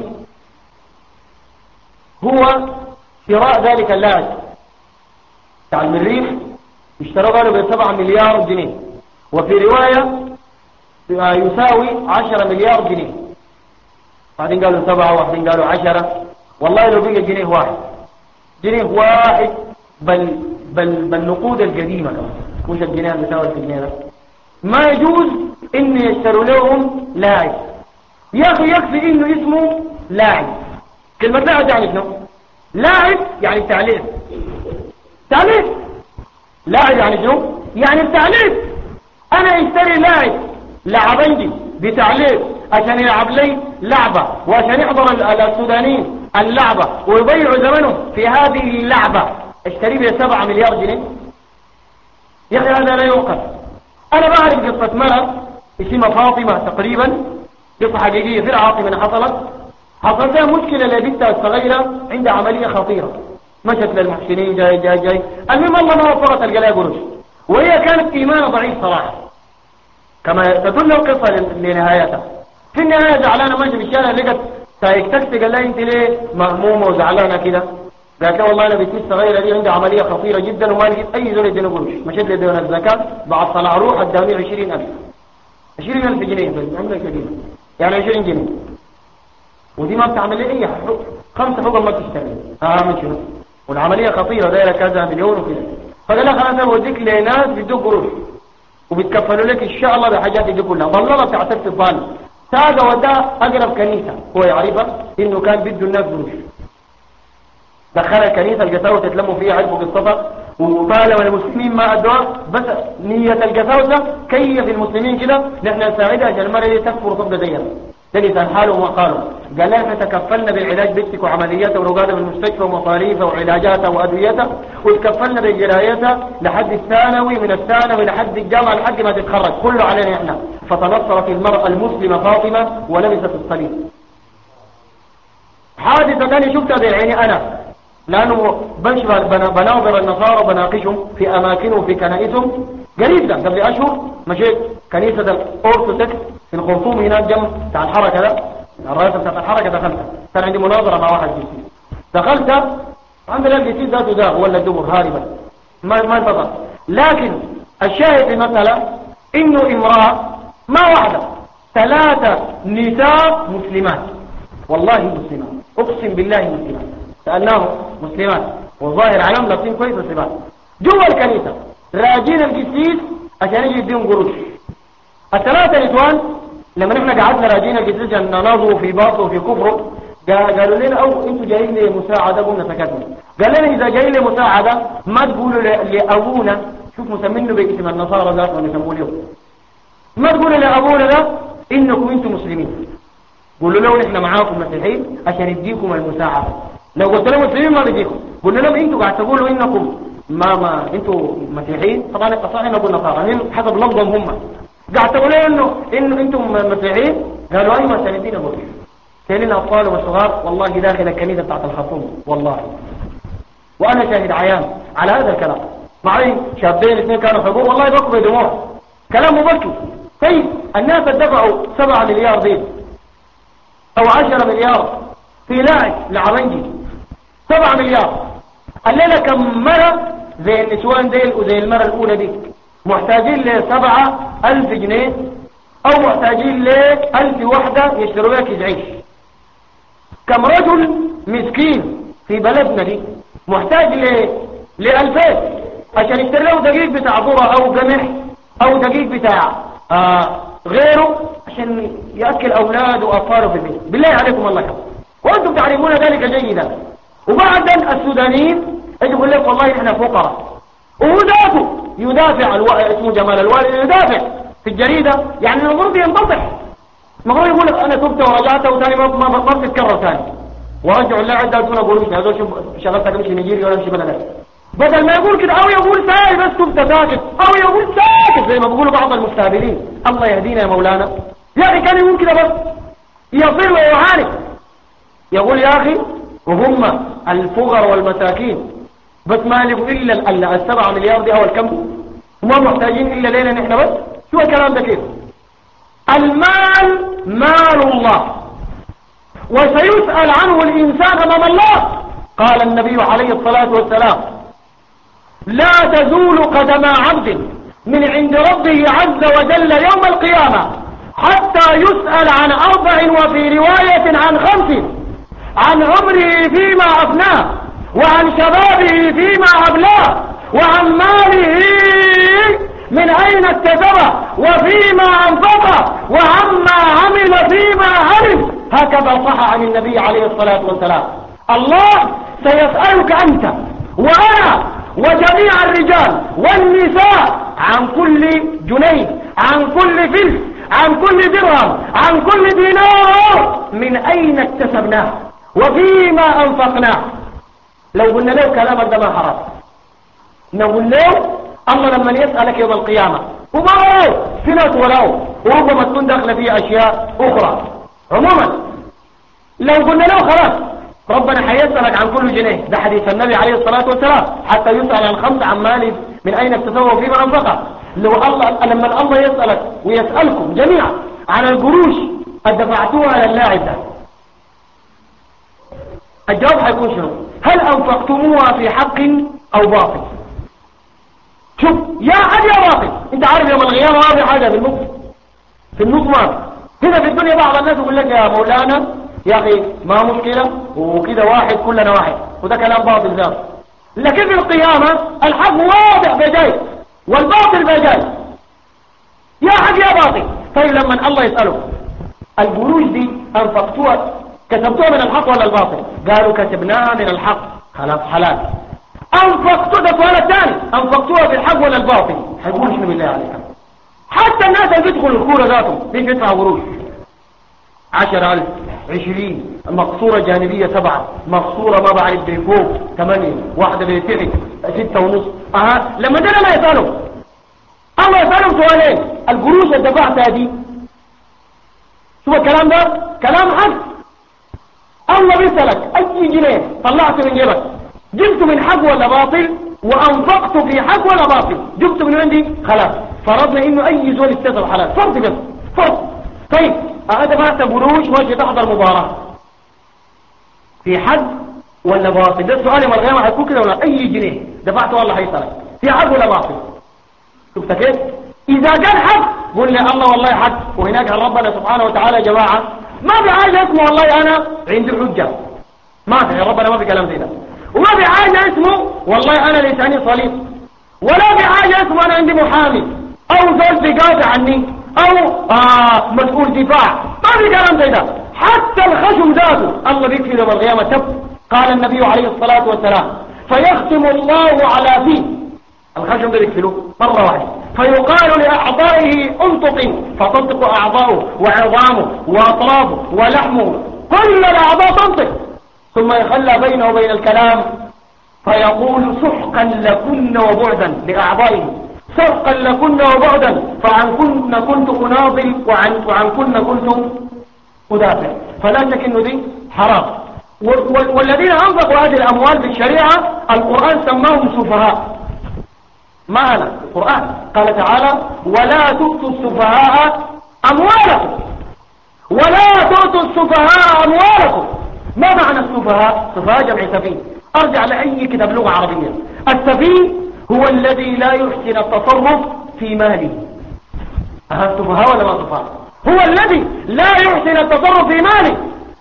هو شراء ذلك اللاعب بتاع المريخ. اشتروا له ب7 مليار جنيه، وفي رواية يساوي 10 مليار جنيه. بعدين قالوا 7، وبعدين قالوا 10. والله لو بقى جنيه واحد بل نقود القديمة كمان، مش الجنيه اللي بيساوي في الجنيه ده، ما يجوز إن يشتروا لهم لاعب. يا أخي يكفي إنه اسمه لاعب. كلمة لاعب يعني شنو؟ لاعب يعني التعليق. لاعب يعني شنو؟ يعني التعليق. أنا اشتري لاعبين بتعليق عشان يلعب لي لعبة، وعشان يحضر السودانيين اللعبة ويضيعوا زمنهم في هذه اللعبة، اشتري ب 7 مليار جنيه. يا أخي هذا لا يوقف. أنا بعرف قصة مرة اسمها فاطمة تقريبا، قصة حقيقية في العاصمة حصل لها مشكلة لبنتها الصغيرة عند عملية خطيرة، مشت للمحسنين جاي. المهم الله ما وفرت القلاء قروش، وهي كانت إيمانها ضعيف صراحة كما تدل القصة لنهايتها. في النهاية زعلانة ماشي في الشارع، لقت تاكسي قال لها انت ليه مهمومة وزعلانة كده؟ قالت له والله انا بنتي الصغيرة دي عندها عملية خطيرة جدا وما لقيت اي زول يديني قروش. مشيت لديون الزكاة، بعد طلع روح اداني 20,000 جنيه بس عملها كبيرة، يعني 20 جنيه، ودي ما بتعمل لي اي حق. 5 حقوق ما بتشتغل. من شنو؟ والعملية خطيرة دايرة كذا مليون وكده. فقال لها خلاص اوديك لناس بيدوك قروش وبتكفلوا لك ان شاء الله بحاجات دي كلها. والله بتعتقد الظالم ساده وده اقرب كنيسة هو يعرفها انه كان بده الناس قروش. دخل الكنيسة القساوسة تلموا فيها، عرفوا قصتها، وطالما المسلمين ما أدوها، بس نية القساوسة كيف المسلمين كده نحن نساعدها عشان المرة دي تكفر وتبقى زيها. ده لسان حاله وما قالوا. قال لها احنا تكفلنا بالعلاج بنتك وعملياتها ورقادها بالمستشفى ومصاريفها وعلاجاتها وأدويتها، وتكفلنا بجرايتها لحد الثانوي، من الثانوي لحد الجامعة لحد ما تتخرج، كله علينا احنا. فتنصرت المرأة المسلمة فاطمة ولبست الصليب. حادثة ثانية شفتها بعيني أنا، لأنه بناظر النصارى وبناقشهم في أماكنهم في كنائسهم. قريب ده قبل أشهر مشيت كنيسة الأورثوذكس في الخرطوم هناك جنب بتاع الحركة ده، الرئيسة بتاع الحركة. دخلتها، كان عندي مناظرة مع واحد جيسي. دخلتها عند الجيسي ذاته ذاك ولا الدبر هاربا ما انتظر. لكن الشاهد في المسألة إنه امرأة ما واحدة 3 نساء مسلمات، والله مسلمات، أقسم بالله مسلمات، سألناهم مسلمات والظاهر عليهم لابسين كويس مسلمات، جوا الكنيسة راجين القسيس عشان يجي يديهم قروش. ال3 نسوان لما نحن قعدنا راجين القسيس عشان نناظروا في باطله وفي كفره، قالوا لنا او انتوا جايين لي مساعدة، قلنا سكتنا. قال لنا اذا جايين لي مساعدة ما تقولوا لأبونا، شوف مسمينه باسم النصارى ذات ونسموه اليوم، ما تقولوا لأبونا ده انكم انتم مسلمين، قولوا له نحن معاكم مسيحيين عشان يديكم المساعدة. لو قلت لهم مسلمين ما بيجيكم، قلنا لهم انتوا قاعد تقولوا انكم ما انتوا مسيحيين. طبعا الصحيح نقول نصارى حسب لفظهم هم، قاعد تقولوا انه انتم مسيحيين. قالوا ايوه عشان يدينا قروش. سالين اطفال وصغار والله داخل الكنيسه بتاعت الخرطوم والله، وانا شاهد عيان على هذا الكلام. معي شابين 2 كانوا حضور والله بكوا بدموع، كلام مبكي. طيب الناس دفعوا 7 مليار دي أو 10 مليار في لاعب لعبنجي 7 مليار. الليلة كم مرة زي النسوان ديل وزي المرة الأولى دي محتاجين ل7,000 جنيه أو محتاجين ل1000 وحدة يشتروا لك يعيش. كم رجل مسكين في بلدنا دي محتاج ل2000 عشان يشتري له دقيق بتاع ذرة أو قمح أو دقيق بتاع غيره عشان يأكل أولاده وأطفاله في البيت. بالله عليكم الله كم، وأنتم تعرفون ذلك جيدا. وبعدا السودانيين يقول لك والله إحنا فقراء، وهو ذاته يدافع اسمه جمال الوالد يدافع في الجريدة، يعني المفروض ينتطح، المفروض يقول لك أنا تبت ورجعت وثاني ما بتتكرر ثاني ورجعوا الله عدة وتونا قروش هذول شوف شغلتك مش نيجيريا ولا مش بلدك، بدل ما يقول كده أو يقول ساي بس تبت ساكت أو يقول ساكت زي ما بيقولوا بعض المستهبلين. الله يهدينا يا مولانا. يا أخي كان يقول كده بس يصير ويعاني، يقول يا أخي وهم الفقراء والمساكين بس ما لقوا إلا 7 مليار دي أو الكم، وما محتاجين إلا لينا نحن بس. شو الكلام ده كيف؟ المال مال الله وسيسأل عنه الإنسان أمام الله. قال النبي عليه الصلاة والسلام لا تزول قدم عبد من عند ربه عز وجل يوم القيامة حتى يسأل عن 4 وفي رواية عن 5: عن عمره فيما أفناه، وعن شبابه فيما أبلاه، وعن ماله من أين اكتسبه وفيما أنفقه، وعما عمل فيما عمل. هكذا صح عن النبي عليه الصلاة والسلام. الله سيسألك أنت وأنا وجميع الرجال والنساء عن كل جنيه، عن كل فلس، عن كل درهم، عن كل دينار من أين اكتسبناه وفيما أنفقناه. لو قلنا له كلامك ده ما حرام، نقول له الله لما يسألك يوم القيامة وما في ناس ولو وربما تكون داخله فيه أشياء أخرى. عموما لو قلنا له خلاص ربنا حيسألك عن كل جنيه، ده حديث النبي عليه الصلاة والسلام، حتى يسأل عن 5 عن ماله من أين اكتسبه وفيما أنفقه. لو الله لما الله يسألك ويسألكم جميعا عن القروش دفعتوها على اللاعب ده، الجواب حيكون شنو؟ هل أنفقتموها في حق أو باطل؟ شوف يا حد يا باطل، انت عارف يوم القيامة ما في حاجة في النص ما هنا في الدنيا. بعض الناس يقول لك يا مولانا يا أخي ما مشكلة وكده واحد كلنا واحد، وده كلام باطل ذات. لكن في القيامة الحق واضح بجاي والباطل بجاي. يا حد يا باطل. طيب لما الله يسأله القروش دي أنفقتوها كتبتوها من الحق ولا الباطل؟ قالوا كتبناها من الحق، خلاص حلال. أنفقتوها ده سؤال الثاني، أنفقتوها في الحق ولا الباطل؟ هيقول شنو بالله عليك؟ حتى الناس اللي بيدخلوا الكورة ذاتهم ليش يدفعوا قروش؟ 10,000 20 مقصورة جانبية 7 مقصورة ما بعرف بيكوب 8 واحدة بيتعب 6.5. لما ده ما يسألوا الله يسألهم سؤالين: القروش اللي دفعتها دي شوف الكلام ده كلام حق. الله بيسألك أي جنيه طلعت من جيبك جبته من حق ولا باطل، وأنفقته في حق ولا باطل، جبته من عندي خلاص فرضنا إنه أي زول استثر حلال فرض بس فرض. طيب دفعت قروش ماشي تحضر مباراة في حق ولا باطل؟ ده السؤال يوم القيامة هيكون كده ولا أي جنيه دفعته والله هيسألك في حق ولا باطل. شفت كيف؟ إذا كان حق قل لي الله والله حق، وهناك ربنا سبحانه وتعالى يا جماعة ما في حاجة اسمه والله أنا عندي حجة، ما في يا ربنا ما في كلام زي ده. وما في حاجة اسمه والله أنا لساني صليب، ولا في حاجة اسمه أنا عندي محامي أو زول بيقاطع عني أو مسؤول دفاع، ما في كلام زي ده. حتى الخشم ذاته الله بيكفي يوم القيامة تب. قال النبي عليه الصلاة والسلام فيختم الله على فيه، الخشم ده بيكفلوه مرة واحدة، فيقال لأعضائه انطق فتنطق أعضاؤه وعظامه وأطرافه ولحمه كل الأعضاء تنطق، ثم يخلى بينه وبين الكلام فيقول سحقا لكن وبعدا لأعضائه، سحقا لكن وبعدا، فعن كن كنت أناضل وعن كن كنت أدافع. فلا شك إنه دي حرام. والذين أنفقوا هذه الأموال في الشريعة القرآن سماهم سفهاء. ما أنا القرآن قال تعالى ولا تؤتوا السفهاء أموالكم، ولا تؤتوا السفهاء أموالكم. ما معنى السفهاء؟ سفهاء جمع سفيه. أرجع لأي كتاب لغة عربية. السفيه هو الذي لا يحسن التصرف في ماله. السفهاء ولا ما سفهاء؟ هو الذي لا يحسن التصرف في ماله.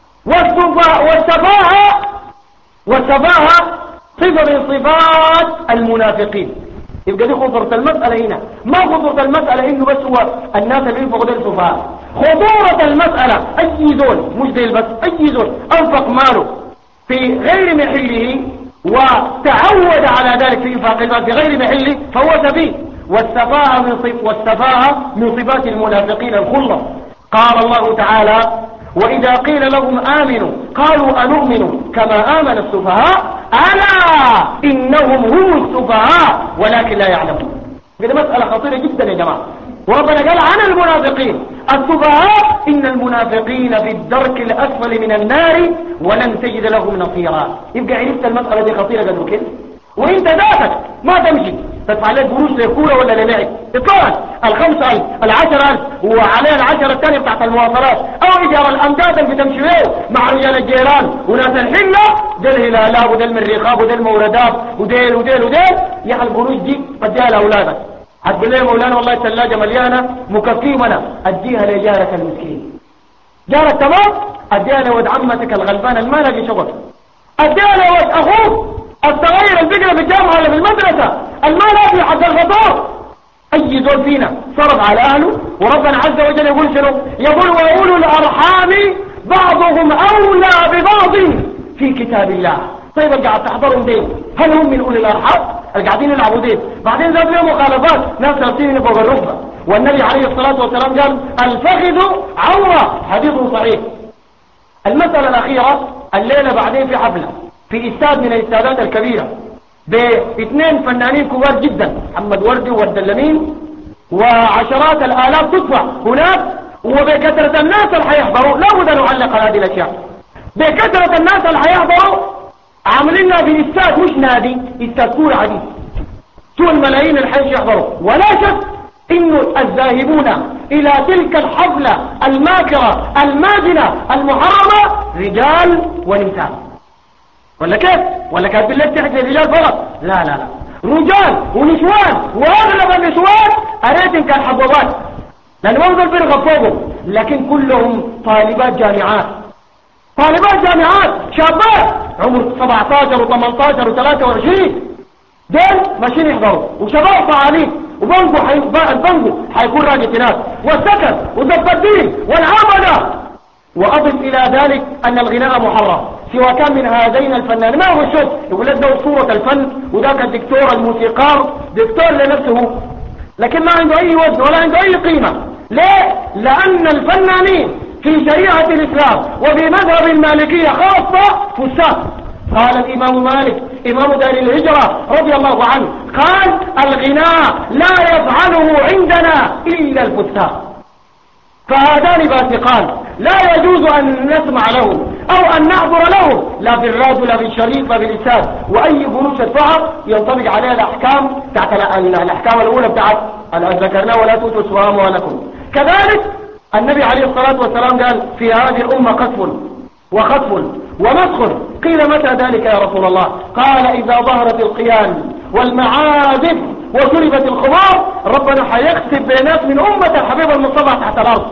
والسفاهة صفة من صفات المنافقين. يبقى دي خطورة المسألة هنا. ما خطورة المسألة إنه بس هو الناس اللي ينفقوا دي السفهاء. خطورة المسألة أي زول، مش دي بس، أي زول أنفق ماله في غير محله وتعود على ذلك في إنفاق المال في غير محله فهو سفيه. والسفاهة من صفات المنافقين الخلة. قال الله تعالى وإذا قيل لهم آمنوا قالوا أنؤمن كما آمن السفهاء ألا إنهم هم السفهاء ولكن لا يعلمون. هذه مسألة خطيرة جدا يا جماعة. وربنا قال عن المنافقين السفهاء إن المنافقين في الدرك الأسفل من النار ولن تجد لهم نصيرا. يبقى عرفت المسألة دي خطيرة قدر كده، وإنت ذاتك ما تمشي تدفع لك قروش لكورة ولا للعب اطلاقا. 5,000 10,000 وعليها 10 الثانية بتاعت المواصلات أو إيجار الأمداد اللي بتمشي بيه مع رجال الجيران وناس الحلة ديل هلالاب وديل من رقاب وديل موردات وديل وديل وديل. يا القروش دي اديها لأولادك. هتقول لي مولانا والله الثلاجة مليانة مكفيمنا، اديها لجارك المسكين. جارك تمام اديها لود عمتك الغلبان الما لاقي شغل، اديها لود أخوك الصغير الفكرة في الجامعة ولا في المدرسة الما لاقي حق الفطور. أي دول فينا صرف على أهله، وربنا عز وجل يقول شنو؟ يقول وأولو الأرحام بعضهم أولى ببعض في كتاب الله. طيب قاعد تحضرهم دين، هل هم من أولي الأرحام؟ القاعدين يلعبوا دين. بعدين ذات لهم مخالفات، ناس ترسيني فوق الركبة. والنبي عليه الصلاة والسلام قال الفخذ عورة، حديث صحيح. المسألة الأخيرة الليلة بعدين في حفلة في استاد من الاستادات الكبيرة باثنين فنانين كبار جدا، محمد وردي والدلمين، وعشرات الآلاف تدفع هناك. وبكثرة الناس اللي حيحضروا لا بد أن نعلق هذه الأشياء. بكثرة الناس اللي حيحضروا عاملينها باستاد مش نادي، استاد كورة عادي. شو الملايين اللي حيحضروا. ولا شك إنه الذاهبون إلى تلك الحفلة الماكرة الماجنة المحرمة رجال ونساء. ولا كيف؟ ولا كانت بالله تحكي الرجال فقط؟ لا لا لا، رجال ونسوان، واغلب النسوان اريد كان حبوبات لان ما نقدر فرقه فوقهم، لكن كلهم طالبات جامعات. طالبات جامعات شابات عمر 17 و18 و23 دول ماشيين يحضروا، وشباب فعالين، وبنجو البنجو حيكون راجل هناك، والسكن وزب الدين والعمله. وأضف إلى ذلك أن الغناء محرم سواء كان من هذين الفنان. ما هو الشوف يقول لك ده صورة الفن وذاك الدكتور الموسيقار دكتور لنفسه، لكن ما عنده أي وزن ولا عنده أي قيمة. ليه؟ لأن الفنانين في شريعة الإسلام وفي مذهب المالكية خاصة فساق. قال الإمام مالك إمام دار الهجرة رضي الله عنه قال الغناء لا يفعله عندنا إلا الفساق. فهذان فاسقان لا يجوز أن نسمع له أو أن نحضر له، لا في الراد ولا في الشريف ولا في الإساد. وأي قروش الفعل ينطبق عليها الأحكام بتاعت الأحكام الأولى بتاعت ذكرنا ولا تؤتوا السفهاء أموالكم. كذلك النبي عليه الصلاة والسلام قال في هذه الأمة قذف وخطف ومسخ. قيل متى ذلك يا رسول الله؟ قال إذا ظهرت القيان والمعازف وشربت الخمار ربنا حيختم بينات من أمة الحبيب المصطفى تحت الأرض.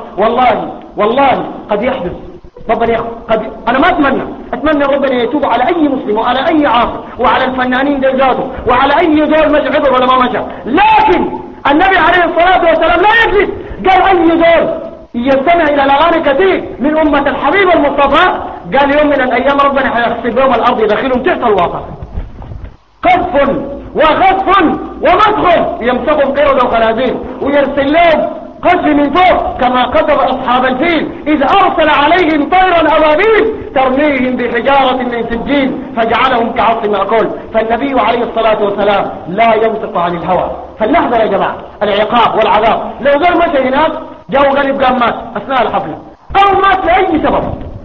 والله قد يحدث. ربنا أنا ما أتمنى ربنا يتوب على أي مسلم وعلى أي عاصر وعلى الفنانين دجاته وعلى أي دول مشى عبر ولا ما مشى. لكن النبي عليه الصلاة والسلام لا يجلس قال أي دول يستمع إلى الأغاني كثير من أمة الحبيب المصطفى قال يوم من الأيام ربنا حيختم بهم الأرض يدخلهم تحت الوسط. قذف وخطف ومسخ يمسكهم قردة وخنازير ويرسل لهم قذف من فوق كما قذف أصحاب الفيل إذ أرسل عليهم طيرا أبابيل ترميهم بحجارة من سجيل فجعلهم كعصف مأكول. فالنبي عليه الصلاة والسلام لا ينطق عن الهوى. فلنحذر يا جماعة العقاب والعذاب. لو قال مشى هناك جاء وقلب قام مات أثناء الحفلة أو مات لأي سبب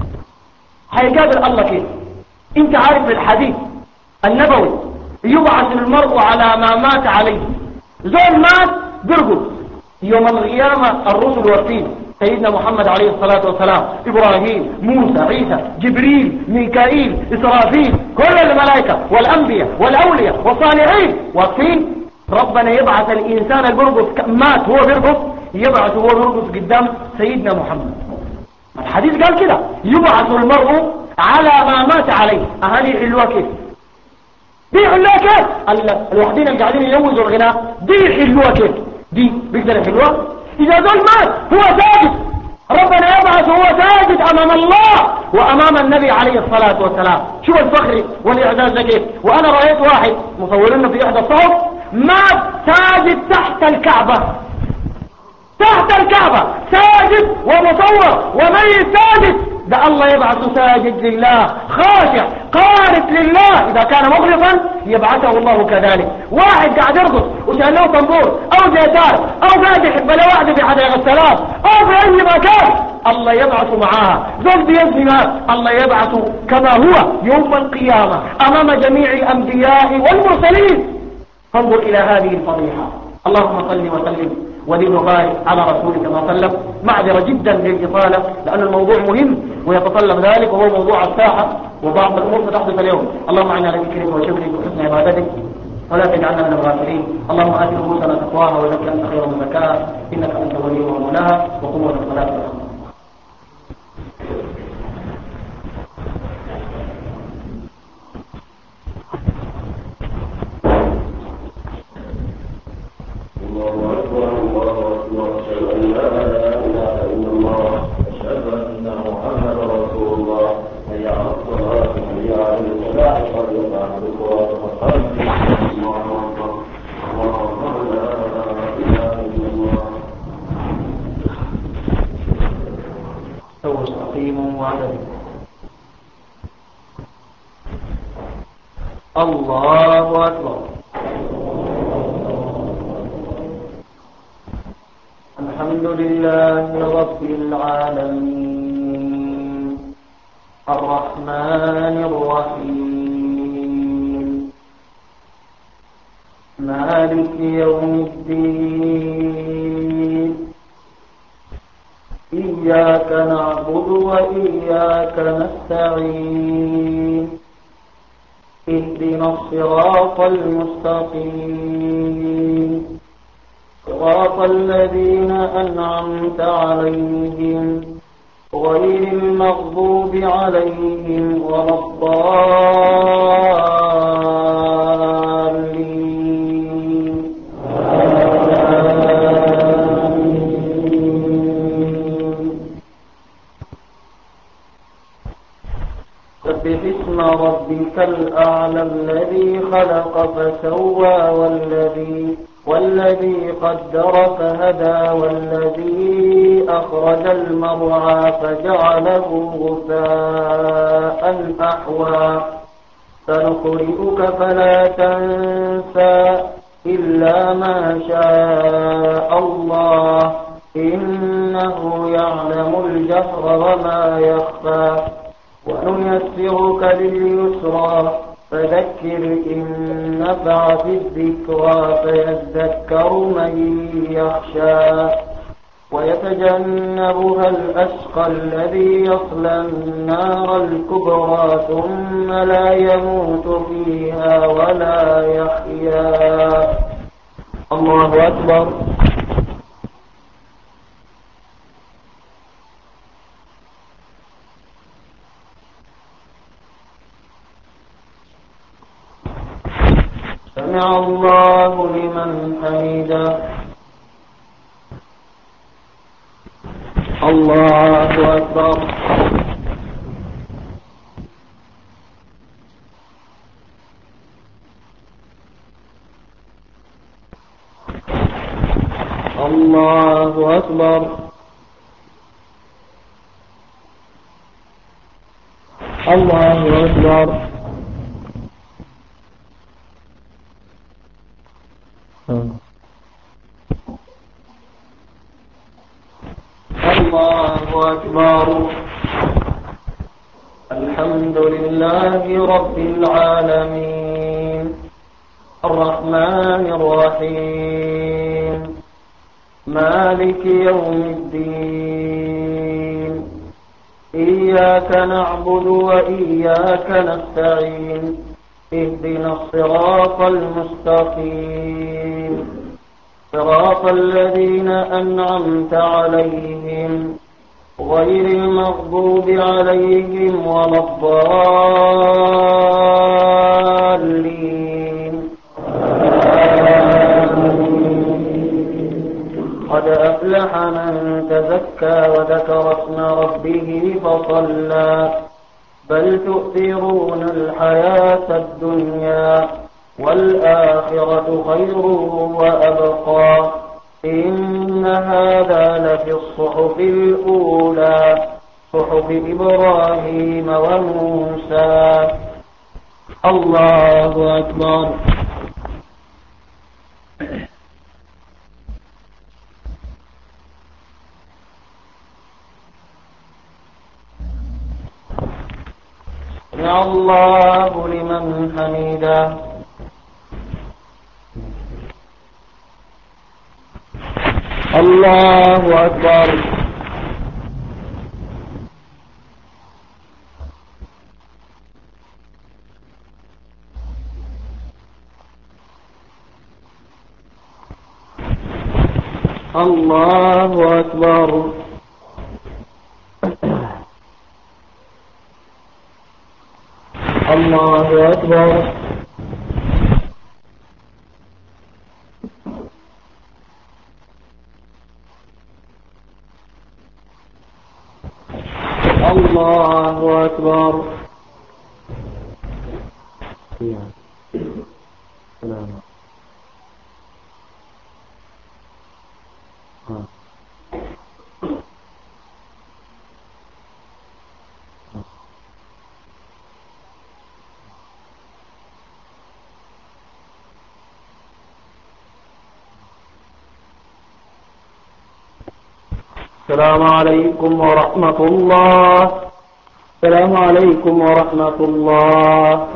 هيقابل الله كيف؟ انت عارف الحديث النبوي يبعث المرء على ما مات عليه. زول مات برقص. يوم القيامة الرسل والفين سيدنا محمد عليه الصلاة والسلام، إبراهيم، موسى، عيسى، جبريل، ميكائيل، إسرافيل، كل الملائكة والأنبياء والأولياء والصالحين واقفين. ربنا يبعث الإنسان البرقص مات هو برقص، يبعث هو برقص قدام سيدنا محمد. الحديث قال كده يبعث المرء على ما مات عليه. أهل يحلوها كيف؟ دي يحلوها كيف؟ الوحدين اللي قاعدين يجوزوا الغناء دي يحلوها كيف؟ دي بيقدر يحلوها؟ إذا دول مات هو ساجد، ربنا يبعث هو ساجد أمام الله وأمام النبي عليه الصلاة والسلام. شوف الفخر والإعزاز ده كيف. وأنا رأيت واحد مصورينه في إحدى الصحف مات ساجد تحت الكعبة، تحت الكعبة ساجد ومصور وميت ساجد. ده الله يبعث ساجد لله خاشع قارئ لله. إذا كان مخلصا يبعثه الله كذلك. واحد قاعد يرقص وشان له طنبور أو جيتار أو فاتح بلا واحدة في حدائق السلام أو في أي مكان الله يبعث معاها. زول بيزني مات الله يبعث كما هو يوم القيامة أمام جميع الأنبياء والمرسلين. فانظر إلى هذه الفضيحة. اللهم صل وسلم ولي وبارك على رسولك صلى الله عليه وسلم. معذرة جدا للإطالة لأن الموضوع مهم ويتطلب ذلك، وهو موضوع الساحة وبعض الأمور ستحدث اليوم. اللهم اعنا على ذكرك وشكرك وحسن عبادتك ولا تجعلنا من الغافلين. اللهم آت نفوسنا تقواها وزكها أنت خير من زكاها إنك أنت وليها ومولاها. وقوة الصلاة. الله أكبر الله أكبر أشهد أن لا إله إلا الله أشهد أن محمدا رسول الله. حي على الصلاة حي على الفلاح قد قامت الصلاة وقد الله أكبر الله أكبر لا إله إلا الله. استووا استقيموا واعتدلوا. الله أكبر. الحمد لله رب العالمين الرحمن الرحيم مالك يوم الدين إياك نعبد وإياك نستعين اهدنا الصراط المستقيم صراط الذين أنعمت عليهم غير المغضوب عليهم ولا الضالين. سبح اسم ربك الأعلى الذي خلق فسوى والذي قدر فهدى والذي أخرج المرعى فجعله غثاء أحوى. سنقرئك فلا تنسى إلا ما شاء الله إنه يعلم الجهر وما يخفى. ونيسرك لليسرى فذكر إن نفعت الذكرى فيذكر من يخشى ويتجنبها الأشقى الذي يصلى النار الكبرى ثم لا يموت فيها ولا يحيا. الله أكبر. سمع الله لمن حمده. الله أكبر. الله أكبر. الله أكبر. الله أكبر. الحمد لله رب العالمين الرحمن الرحيم مالك يوم الدين إياك نعبد وإياك نستعين اهدنا الصراط المستقيم صراط الذين أنعمت عليهم غير المغضوب عليهم ولا الضالين قد أفلح من تزكى وذكر اسم ربه فصلى بل تؤثرون الحياة الدنيا والآخرة خير وأبقى إن هذا لفي الصحف الأولى صحف إبراهيم وموسى. الله أكبر. سمع الله لمن حمده. الله أكبر. الله أكبر. الله أكبر. الله أكبر. السلام عليكم ورحمة الله. السلام عليكم ورحمة الله.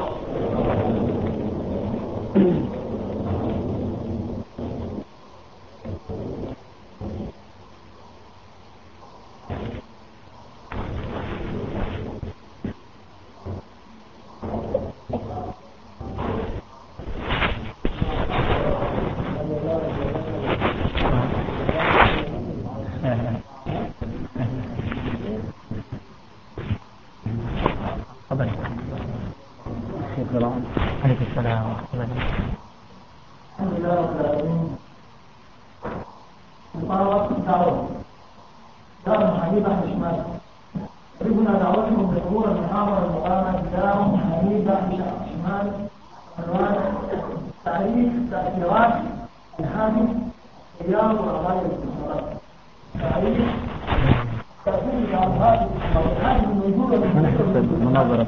عليكم السلام ورحمة الله. الحمد لله رب العالمين. مقاربة الدعوة دار حبيب أهل الشمال ربنا دعوتهم بحضور المحاضرة المقامة دار حبيب أهل الشمال عنوان تعريف تأثيرات الحاكم رياض وعضايا المحاضرات. تعريف تأثير الأمراض والحاكم الموجودة في المناظرة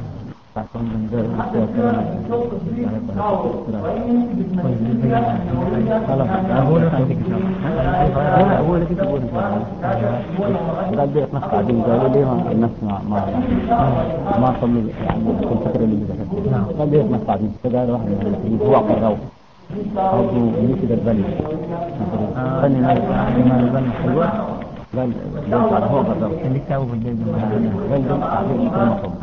قالوا ليه الناس ما صلوا يعني في الفترة اللي ذكرت قال ليه الناس قاعدين فقال واحد من المسلمين هو قرروا أبو يوسف البلي قال ما البلي حلوة قال هو قرروا اللي كتابه في الجلد قال لهم أعطيه المقام.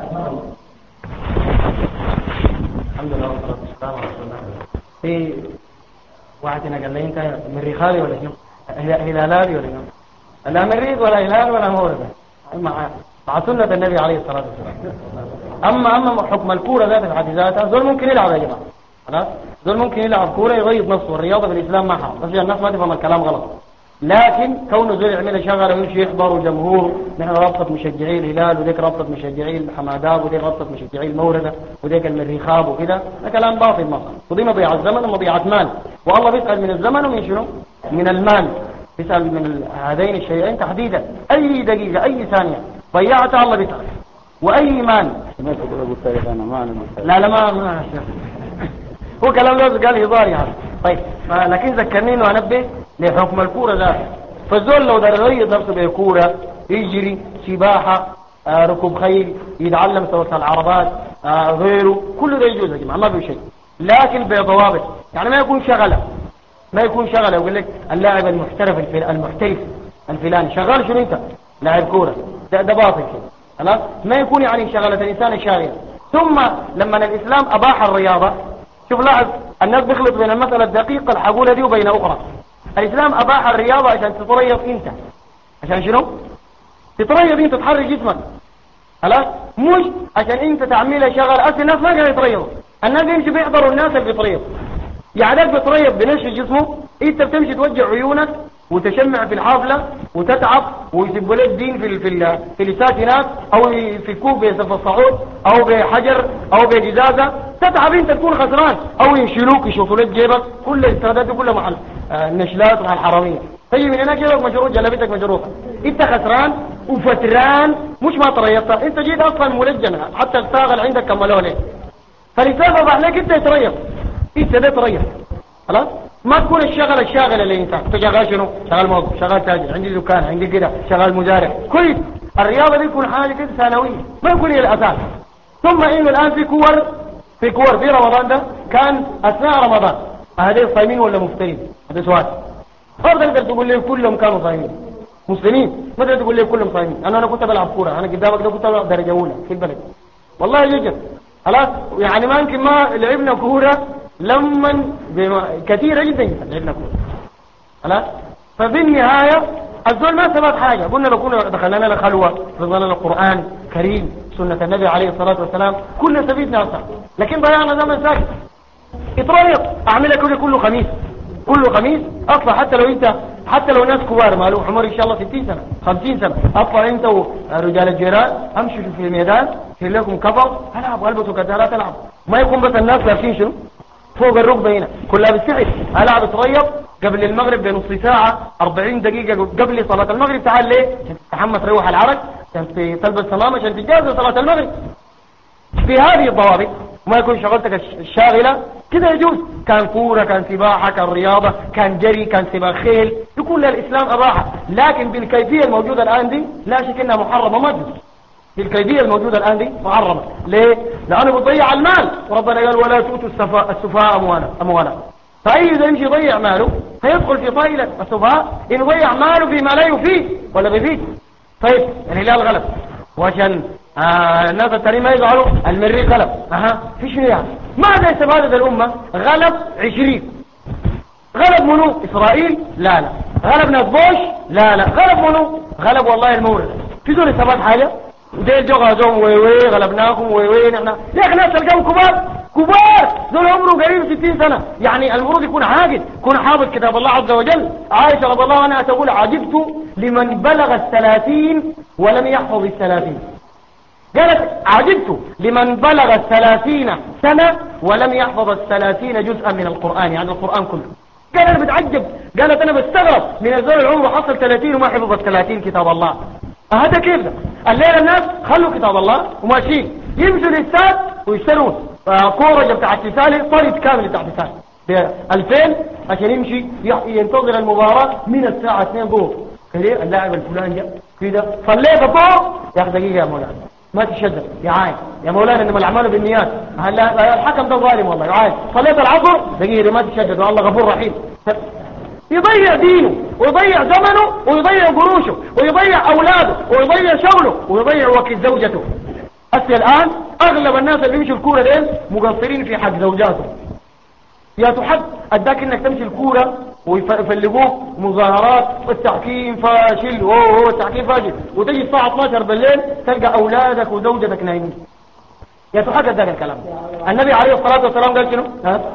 الحمد لله والصلاة والسلام على رسول الله. في واحدنا قال لي انت مريخالي ولا شنو؟ هلالي ولا شنو؟ لا مريخ ولا هلال ولا مورد مع سنة النبي عليه الصلاة والسلام. أما حكم الكورة ذات في حد ذاتها زول ممكن يلعب يا جماعة. خلاص زول ممكن يلعب كورة يغيظ نفسه والرياضة في الإسلام ما حرام بس الناس ما تفهم الكلام غلط. لكن كونه زول يعمل شغله ويمشي يحضر وجمهور نحن رابطة مشجعي الهلال وديك رابطة مشجعي الحمادات وديك رابطة مشجعي الموردة وديك المريخاب وكذا ده كلام باطل مصر ودي مضيعة الزمن ومضيعة مال والله بيسأل من الزمن ومن شنو؟ من المال. بيسأل من هذين الشيئين تحديدا. أي دقيقة أي ثانية ضيعتها الله بيسأل وأي مال. لا ما هو كلام لازم قال هزاري هذا. طيب لكن ذكرني انه انبه لحكم الكوره ذاته. فالزول لو دار يغيظ نفسه بكوره يجري سباحه ركوب خيل يتعلم سواقة العربات غيره كله ده يجوز يا جماعه ما في شيء. لكن بضوابط. يعني ما يكون شغله يقول لك اللاعب المحترف الفلاني شغال شنو انت لاعب كوره، ده باطل كده خلاص. ما يكون يعني شغله الانسان الشاغله. ثم لما الاسلام اباح الرياضه، شوف لاحظ الناس بيخلط بين المساله الدقيقه الحقوله دي وبين اخرى. الاسلام اباح الرياضه عشان تتريض انت، عشان شنو؟ تتريض انت، تحرك جسمك خلاص، مش عشان انت تعملها شغل. اصل الناس ما قاعدين يتريضوا، الناس يمشي بيحضروا الناس اللي بيتريضوا. يعني ده بيتريض بنشر جسمه، انت بتمشي توجع عيونك وتشمع في الحافله وتتعب ويسبوا لك دين في الساكنات او في كوب في الصعود او بحجر او بجزازه، تتعب انت تكون خسران، او ينشلوك يشوفوا لك جيبك، كل الاستعدادات دي كلها مع النشلات ومع الحراميه. طيب من هنا جيبك مجروح، جلبتك مجروحه، انت خسران وفتران، مش ما تريضت، انت جيت اصلا ملجن، حتى الشاغل عندك كملوه ليه. فلسبب عليك انت تريض، انت ده تريض خلاص. ما تكون الشاغل اللي انت شغال شنو؟ شغال موظف، شغال تاجر، عندي دكان، عندي كده، شغال مزارع، كويس. الرياضه دي تكون حاجه كده ثانويه، ما يكون هي الاساس. ثم انه الان في كور في رمضان ده كان اثناء رمضان، هذول صايمين ولا مفطرين؟ هذا سؤال. ما تقدر تقول لي كلهم كانوا صايمين مسلمين، ما تقدر تقول لي كلهم صايمين. انا كنت بلعب كوره، انا قدامك ده كنت بلعب درجه اولى في البلد والله يجب خلاص. يعني ما يمكن ما لعبنا كوره لما كثيرة جدا لعبنا كوره خلاص. فبالنهاية الزول ما ثبت حاجة. قلنا لو كنا دخلنا لنا خلوة، رضانا القرآن كريم، سنة النبي عليه الصلاة والسلام، كلنا سبيتنا أصلا. لكن ضيعنا زمن ساكت. اطريق اعملها كل خميس اطلع، حتى لو ناس كبار مالو عمر ان شاء الله 60 سنة 50 سنة، اطلع انت ورجال الجيران امشي في الميدان في لكم كفر، العب والبسوا كذالات العب. ما يكون بس الناس لابسين شنو فوق الركبه هنا كلها بالسعر. العب اتريض قبل المغرب بنص ساعة 40 دقيقة قبل صلاة المغرب. تعال ليه؟ عشان تتحمس تروح العرق، عشان تلبس صمامة، عشان تجهز صلاة المغرب. في هذه الضوابط ما يكون شغلتك الشاغلة كده يجوز. كان كورة، كان سباحة، كان رياضة، كان جري، كان سباق خيل، يكون الإسلام أباحة. لكن بالكيفية الموجودة الآن دي لا شك إنها محرمة، ما تجوز. بالكيفية الموجودة الآن دي محرمة. ليه؟ لأنه بتضيع المال، وربنا قال ولا تؤتوا السفهاء أموالا. فأي إذا يمشي يضيع ماله هيدخل في طائلة السفهاء، إن يضيع ماله فيما لا يفيد ولا بيفيد. طيب الهلال غلب، وعشان الناس التانيين ما يزعلوا المريخ غلب، في شنو يعني؟ ماذا استفادت الأمة؟ غلب 20. غلب منو؟ إسرائيل؟ لا. غلب ناس بوش؟ لا. غلب منو؟ غلب والله المورد. في دول استفاد حاجة؟ ودي الجوغة زوم وي غلبناكم وي نحن. يا أخي ناس تلقاهم كبار دول عمره قريب 60 سنة. يعني المفروض يكون عاقل، يكون حافظ كتاب الله عز وجل. عائشة رضي الله عنها تقول عجبت لمن بلغ 30 ولم يحفظ 30. قالت عجبت لمن بلغ 30 سنة ولم يحفظ 30 جزءا من القرآن، يعني القرآن كله. قال أنا بتعجب، قالت أنا بستغرب من الزول العمر حصل 30 وما حفظ 30 كتاب الله. هذا كيف ده؟ الليلة الناس خلوا كتاب الله وماشيين يمشوا للساد ويشتروا كورة بتاع التسالي، طريق كامل بتاع التسالي ب2000 عشان يمشي ينتظر المباراة من الساعة 2 ظهر. كده اللاعب الفلاني جاء كده صليت الظهر، يا أخي دقيقة يا مولانا ما تشدد يا عاين يا مولانا، انما الاعمال بالنيات. الحكم ده ظالم والله يا عاين. صليت العصر دقيقة ما تشدد، والله غفور رحيم. يضيع دينه ويضيع زمنه ويضيع قروشه ويضيع اولاده ويضيع شغله ويضيع وقت زوجته. الان اغلب الناس اللي بيمشوا الكوره دين مقصرين في حق زوجاتهم. يا تحد اداك انك تمشي الكوره ويفلقوك مظاهرات والتحكيم فاشل، التحكيم فاشل، وتجي الساعه 12 بالليل تلقى اولادك وزوجتك نايمين. يا تحد اداك الكلام. النبي عليه الصلاه والسلام قال شنو؟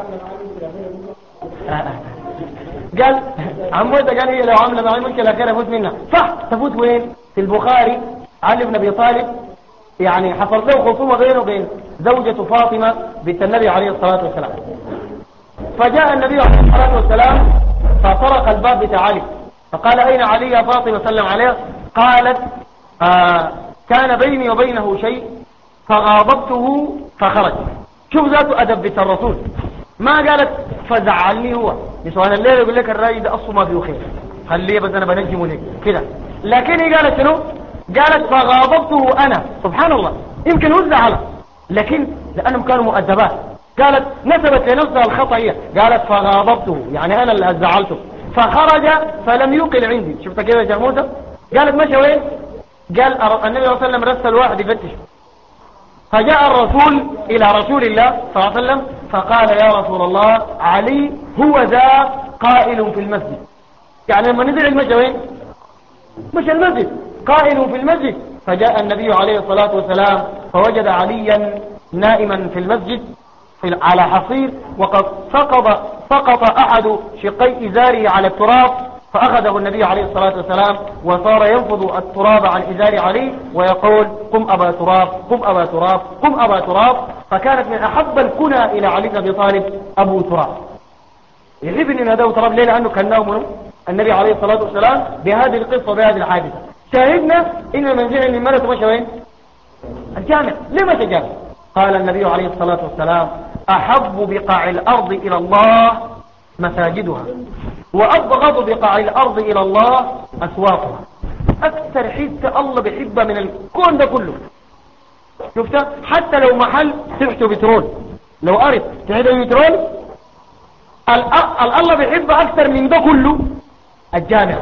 قال عموته قال هي لو عمل معي مشكله خير افوت منها. صح، تفوت وين؟ في البخاري علي بن ابي طالب يعني حصل له خصومه بينه وبين زوجته فاطمه بنت النبي عليه الصلاه والسلام. فجاء النبي عليه الصلاه والسلام فطرق الباب بتاع علي، فقال اين علي يا فاطمه؟ سلم عليها. قالت كان بيني وبينه شيء فغاضبته فخرج. شوف ذاته ادب بنت الرسول، ما قالت فزعلني هو. يسوان الليل يقول لك الراجل ده اصله ما فيه خير، خليه بس انا بنجمه لك كده. لكن هي قالت شنو؟ قالت فغاضبته انا. سبحان الله، يمكن هو زعله لكن لانهم كانوا مؤدبات. قالت نسبت لنفسها الخطأ هي، قالت فغاضبته يعني أنا اللي زعلته، فخرج فلم يقل عندي. شفت كيف يا شيخ موسى؟ قالت مشى وين؟ قال النبي صلى الله عليه وسلم رسل واحد يفتش، فجاء الرسول إلى رسول الله صلى الله عليه وسلم فقال يا رسول الله علي هو ذا قائل في المسجد. يعني لما نزل المشى وين؟ مشى المسجد، قائل في المسجد. فجاء النبي عليه الصلاة والسلام فوجد عليا نائما في المسجد على حصير، وقد سقط أحد شقي إزاره على التراب، فأخذه النبي عليه الصلاة والسلام وصار ينفض التراب عن إزار علي ويقول قم أبا تراب قم أبا تراب قم أبا تراب. فكانت من أحب الكنى إلى علي بن أبي طالب أبو تراب. يحب أن ينادوا تراب ليه؟ لأنه كان نوم النبي عليه الصلاة والسلام بهذه القصة وبهذه الحادثة. شاهدنا إن من زعل من ملك مشى وين؟ الجامع. ليه مشى الجامع؟ قال النبي عليه الصلاة والسلام أحب بقاع الأرض إلى الله مساجدها، وأبغض بقاع الأرض إلى الله أسواقها. أكثر حتة الله بيحبها من الكون ده كله، شفتها؟ حتى لو محل تحته بترول، لو أرد تحته بترول، الله بيحبها أكثر من ده كله الجامع.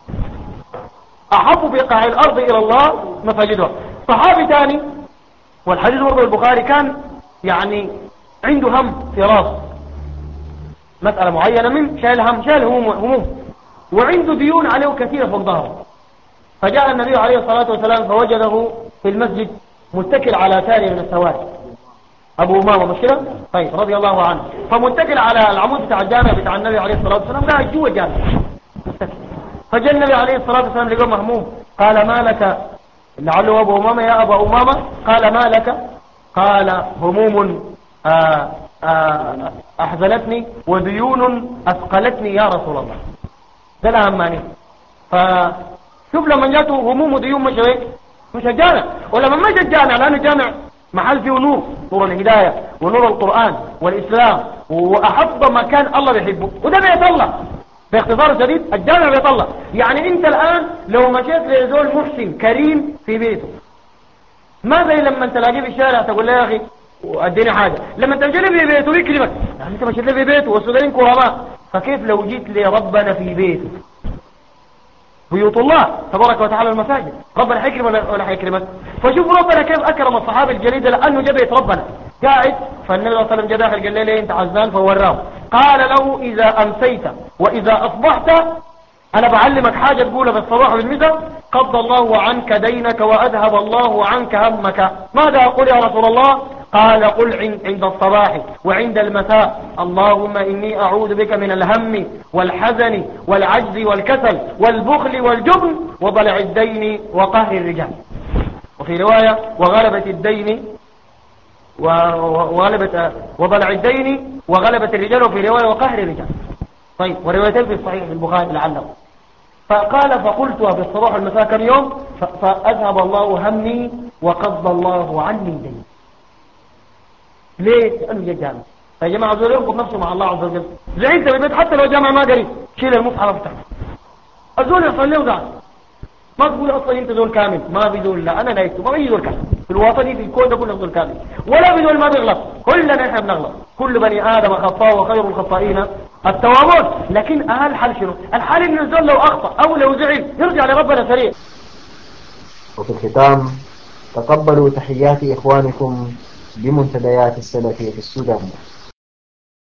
أحب بقاع الأرض إلى الله مساجدها. صحابي ثاني، والحديث برضه البخاري، كان يعني عنده هم في راسه مسألة معينة، من شايل هم، شايل هموم، وعنده ديون عليه كثيرة فوق ظهره. فجاء النبي عليه الصلاة والسلام فوجده في المسجد متكل على ثاني من السواري، أبو أمامة مش كده؟ طيب رضي الله عنه. فمتكل على العمود بتاع الجامع بتاع النبي عليه الصلاة والسلام، قاعد جوا الجامع. فجاء النبي عليه الصلاة والسلام لقاه مهموم، قال ما لك؟ لعله أبو أمامة، يا أبو أمامة. قال ما لك؟ قال هموم أحزنتني وديون أثقلتني يا رسول الله. ده لا هماني. فشوف لما جاته هموم وديون مش هيك، مش الجامع. ولما مشى الجامع، لأنه جامع محل فيه نور، نور الهداية ونور القرآن والإسلام، وأحب مكان الله بيحبه، وده بيت الله. باختصار شديد الجامع بيت الله. يعني انت الآن لو مشيت لزول محسن كريم في بيته، ما زي لما انت تلاقيه في الشارع تقول له يا أخي وأديني حاجة، لما تجي في بيته بيكلمك، يعني انت مشيت في بيته والسودانيين كرماء، فكيف لو جيت لربنا في بيته؟ بيوت الله تبارك وتعالى المساجد، ربنا حيكرم ولا حيكرمك؟ فشوف ربنا كيف أكرم الصحابة الجليل لأنه جاء بيت ربنا قاعد. فالنبي صلى الله عليه وسلم جاء داخل قال له انت عزان، فوراه قال له إذا أمسيت وإذا أصبحت أنا بعلمك حاجة تقولها في الصباح والمساء، قضى الله عنك دينك وأذهب الله عنك همك. ماذا أقول يا رسول الله؟ قال قل عند الصباح وعند المساء اللهم إني أعوذ بك من الهم والحزن والعجز والكسل والبخل والجبن وضلع الدين وقهر الرجال. وفي رواية وغلبة الدين وضلع الدين وغلبة الرجال، وفي رواية وقهر الرجال. طيب، وروايتين في الصحيح في البخاري لعله. فقال فقلتها في الصباح والمساء كم يوم، فأذهب الله همي وقضى الله عني ديني. ليه؟ لأنه جاء جامع. يا جماعة زول يربط نفسه مع الله عز وجل. زعلت بالبيت حتى لو جامع ما قريب، شيل المصحف افتح. الزول يحصل له وقع. ما تقول أصلا أنت زول كامل، ما في زول، لا أنا ليست، ما في زول كامل في الوطن دي، في الكون ده كله زول كامل، ولا في زول ما بيغلط، كلنا احنا بنغلط، كل بني آدم خطاء وخير الخطائين التوابون. لكن الحل شنو؟ الحل إن الزول لو أخطأ أو لو زعل يرجع لربنا سريع. وفي الختام تقبلوا تحيات إخوانكم بمنتديات السلفية السودانية.